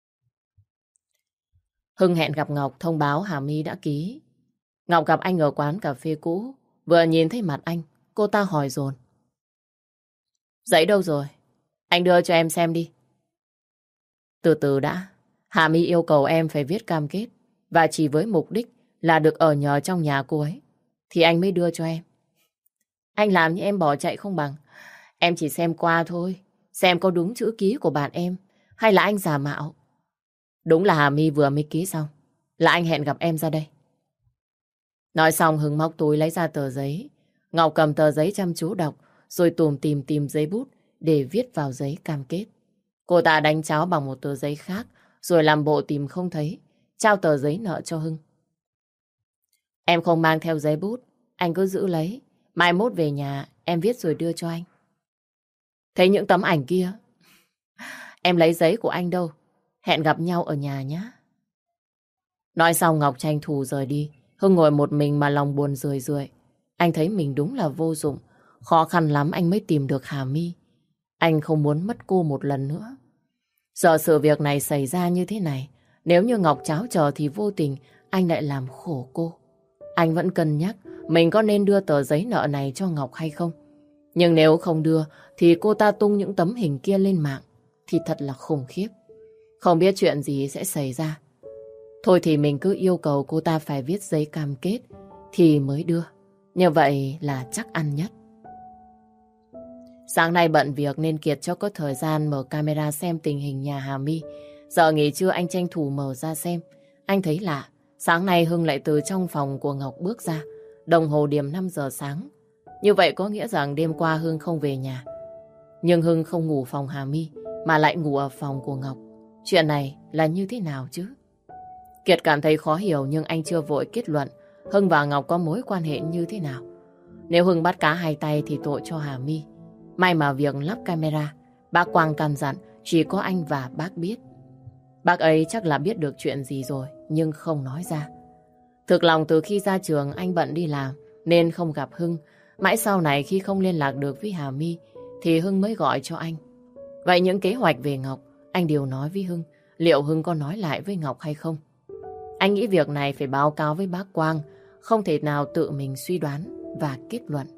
Hưng hẹn gặp Ngọc thông báo Hà My đã ký. Ngọc gặp anh ở quán cà phê cũ, vừa nhìn thấy mặt anh, cô ta hỏi dồn. Giấy đâu rồi? Anh đưa cho em xem đi. Từ từ đã, Hà My yêu cầu em phải viết cam kết và chỉ với mục đích là được ở nhờ trong nhà cô ấy thì anh mới đưa cho em. Anh làm như em bỏ chạy không bằng. Em chỉ xem qua thôi, xem có đúng chữ ký của bạn em hay là anh giả mạo. Đúng là Hà My vừa mới ký xong, là anh hẹn gặp em ra đây. Nói xong Hưng móc túi lấy ra tờ giấy. Ngọc cầm tờ giấy chăm chú đọc rồi tùm tìm tìm giấy bút để viết vào giấy cam kết. Cô ta đánh cháo bằng một tờ giấy khác rồi làm bộ tìm không thấy, trao tờ giấy nợ cho Hưng. Em không mang theo giấy bút, anh cứ giữ lấy. Mai mốt về nhà em viết rồi đưa cho anh. Thấy những tấm ảnh kia, em lấy giấy của anh đâu. Hẹn gặp nhau ở nhà nhé. Nói xong Ngọc tranh thủ rời đi. Hưng ngồi một mình mà lòng buồn rười rượi. Anh thấy mình đúng là vô dụng. Khó khăn lắm anh mới tìm được Hà My. Anh không muốn mất cô một lần nữa. Giờ sự việc này xảy ra như thế này, nếu như Ngọc cháo chờ thì vô tình anh lại làm khổ cô. Anh vẫn cân nhắc mình có nên đưa tờ giấy nợ này cho Ngọc hay không. Nhưng nếu không đưa thì cô ta tung những tấm hình kia lên mạng thì thật là khủng khiếp. Không biết chuyện gì sẽ xảy ra. Thôi thì mình cứ yêu cầu cô ta phải viết giấy cam kết thì mới đưa. Như vậy là chắc ăn nhất. Sáng nay bận việc nên Kiệt cho có thời gian mở camera xem tình hình nhà Hà My. Giờ nghỉ trưa anh tranh thủ mở ra xem. Anh thấy lạ, sáng nay Hưng lại từ trong phòng của Ngọc bước ra. Đồng hồ điểm năm giờ sáng. Như vậy có nghĩa rằng đêm qua Hưng không về nhà. Nhưng Hưng không ngủ phòng Hà My mà lại ngủ ở phòng của Ngọc. Chuyện này là như thế nào chứ? Kiệt cảm thấy khó hiểu nhưng anh chưa vội kết luận Hưng và Ngọc có mối quan hệ như thế nào. Nếu Hưng bắt cá hai tay thì tội cho Hà My. May mà việc lắp camera, bác Quang căn dặn chỉ có anh và bác biết. Bác ấy chắc là biết được chuyện gì rồi nhưng không nói ra. Thực lòng từ khi ra trường anh bận đi làm nên không gặp Hưng. Mãi sau này khi không liên lạc được với Hà My thì Hưng mới gọi cho anh. Vậy những kế hoạch về Ngọc anh đều nói với Hưng. Liệu Hưng có nói lại với Ngọc hay không? Anh nghĩ việc này phải báo cáo với bác Quang, không thể nào tự mình suy đoán và kết luận.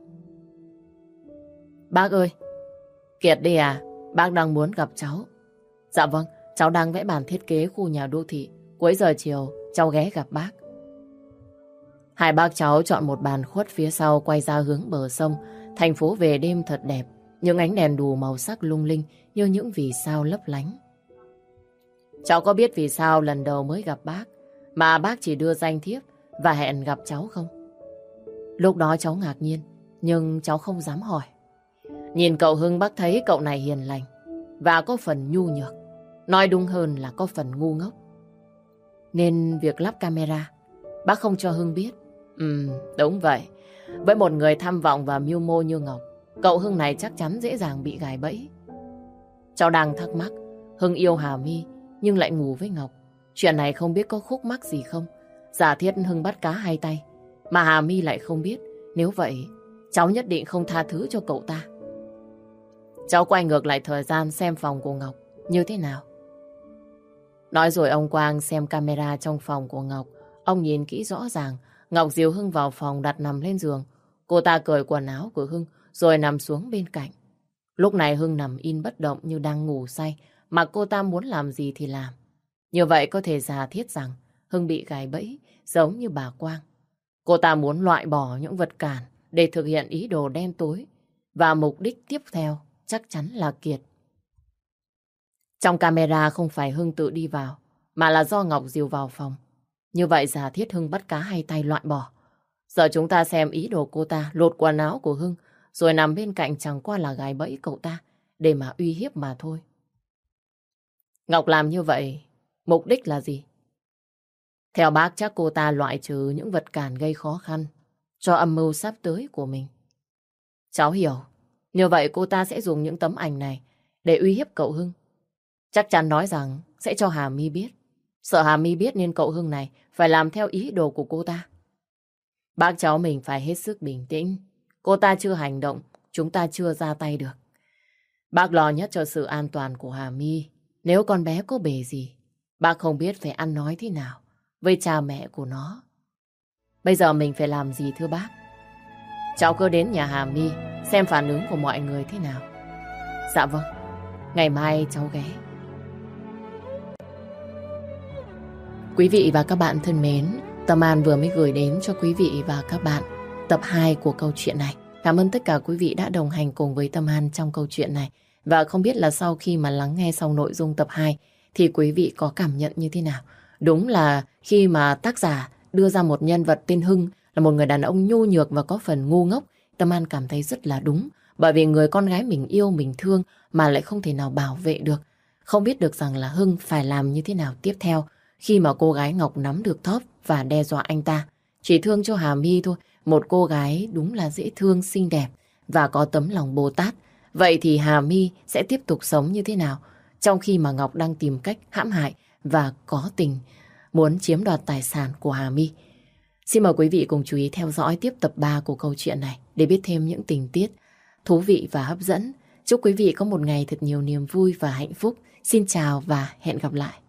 Bác ơi, Kiệt đây à? Bác đang muốn gặp cháu. Dạ vâng, cháu đang vẽ bản thiết kế khu nhà đô thị. Cuối giờ chiều cháu ghé gặp bác. Hai bác cháu chọn một bàn khuất phía sau quay ra hướng bờ sông. Thành phố về đêm thật đẹp, những ánh đèn đủ màu sắc lung linh như những vì sao lấp lánh. Cháu có biết vì sao lần đầu mới gặp bác mà bác chỉ đưa danh thiếp và hẹn gặp cháu không? Lúc đó cháu ngạc nhiên, nhưng cháu không dám hỏi. Nhìn cậu Hưng bác thấy cậu này hiền lành và có phần nhu nhược. Nói đúng hơn là có phần ngu ngốc. Nên việc lắp camera, bác không cho Hưng biết. Ừ, đúng vậy. Với một người tham vọng và mưu mô như Ngọc, cậu Hưng này chắc chắn dễ dàng bị gài bẫy. Cháu đang thắc mắc, Hưng yêu Hà My nhưng lại ngủ với Ngọc. Chuyện này không biết có khúc mắc gì không? Giả thiết Hưng bắt cá hai tay mà Hà My lại không biết. Nếu vậy, cháu nhất định không tha thứ cho cậu ta. Cháu quay ngược lại thời gian xem phòng của Ngọc như thế nào. Nói rồi ông Quang xem camera trong phòng của Ngọc. Ông nhìn kỹ rõ ràng Ngọc dìu Hưng vào phòng đặt nằm lên giường. Cô ta cởi quần áo của Hưng rồi nằm xuống bên cạnh. Lúc này Hưng nằm in bất động như đang ngủ say, mà cô ta muốn làm gì thì làm. Như vậy có thể giả thiết rằng Hưng bị gài bẫy giống như bà Quang. Cô ta muốn loại bỏ những vật cản để thực hiện ý đồ đen tối, và mục đích tiếp theo chắc chắn là Kiệt. Trong camera không phải Hưng tự đi vào mà là do Ngọc dìu vào phòng. Như vậy giả thiết Hưng bắt cá hay tay loại bỏ. Giờ chúng ta xem ý đồ cô ta lột quần áo của Hưng rồi nằm bên cạnh chẳng qua là gài bẫy cậu ta để mà uy hiếp mà thôi. Ngọc làm như vậy mục đích là gì? Theo bác chắc cô ta loại trừ những vật cản gây khó khăn cho âm mưu sắp tới của mình. Cháu hiểu. Như vậy cô ta sẽ dùng những tấm ảnh này để uy hiếp cậu Hưng. Chắc chắn nói rằng sẽ cho Hà My biết. Sợ Hà My biết nên cậu Hưng này phải làm theo ý đồ của cô ta. Bác cháu mình phải hết sức bình tĩnh. Cô ta chưa hành động, chúng ta chưa ra tay được. Bác lo nhất cho sự an toàn của Hà My. Nếu con bé có bề gì, bác không biết phải ăn nói thế nào với cha mẹ của nó. Bây giờ mình phải làm gì thưa bác? Cháu cứ đến nhà Hà My xem phản ứng của mọi người thế nào. Dạ vâng, ngày mai cháu ghé. Quý vị và các bạn thân mến, Tâm An vừa mới gửi đến cho quý vị và các bạn tập hai của câu chuyện này. Cảm ơn tất cả quý vị đã đồng hành cùng với Tâm An trong câu chuyện này. Và không biết là sau khi mà lắng nghe xong nội dung tập hai thì quý vị có cảm nhận như thế nào? Đúng là khi mà tác giả đưa ra một nhân vật tên Hưng là một người đàn ông nhu nhược và có phần ngu ngốc, Tâm An cảm thấy rất là đúng. Bởi vì người con gái mình yêu, mình thương mà lại không thể nào bảo vệ được. Không biết được rằng là Hưng phải làm như thế nào tiếp theo khi mà cô gái Ngọc nắm được thóp và đe dọa anh ta. Chỉ thương cho Hà My thôi, một cô gái đúng là dễ thương, xinh đẹp và có tấm lòng Bồ Tát. Vậy thì Hà My sẽ tiếp tục sống như thế nào trong khi mà Ngọc đang tìm cách hãm hại và có tình muốn chiếm đoạt tài sản của Hà My? Xin mời quý vị cùng chú ý theo dõi tiếp tập ba của câu chuyện này để biết thêm những tình tiết thú vị và hấp dẫn. Chúc quý vị có một ngày thật nhiều niềm vui và hạnh phúc. Xin chào và hẹn gặp lại.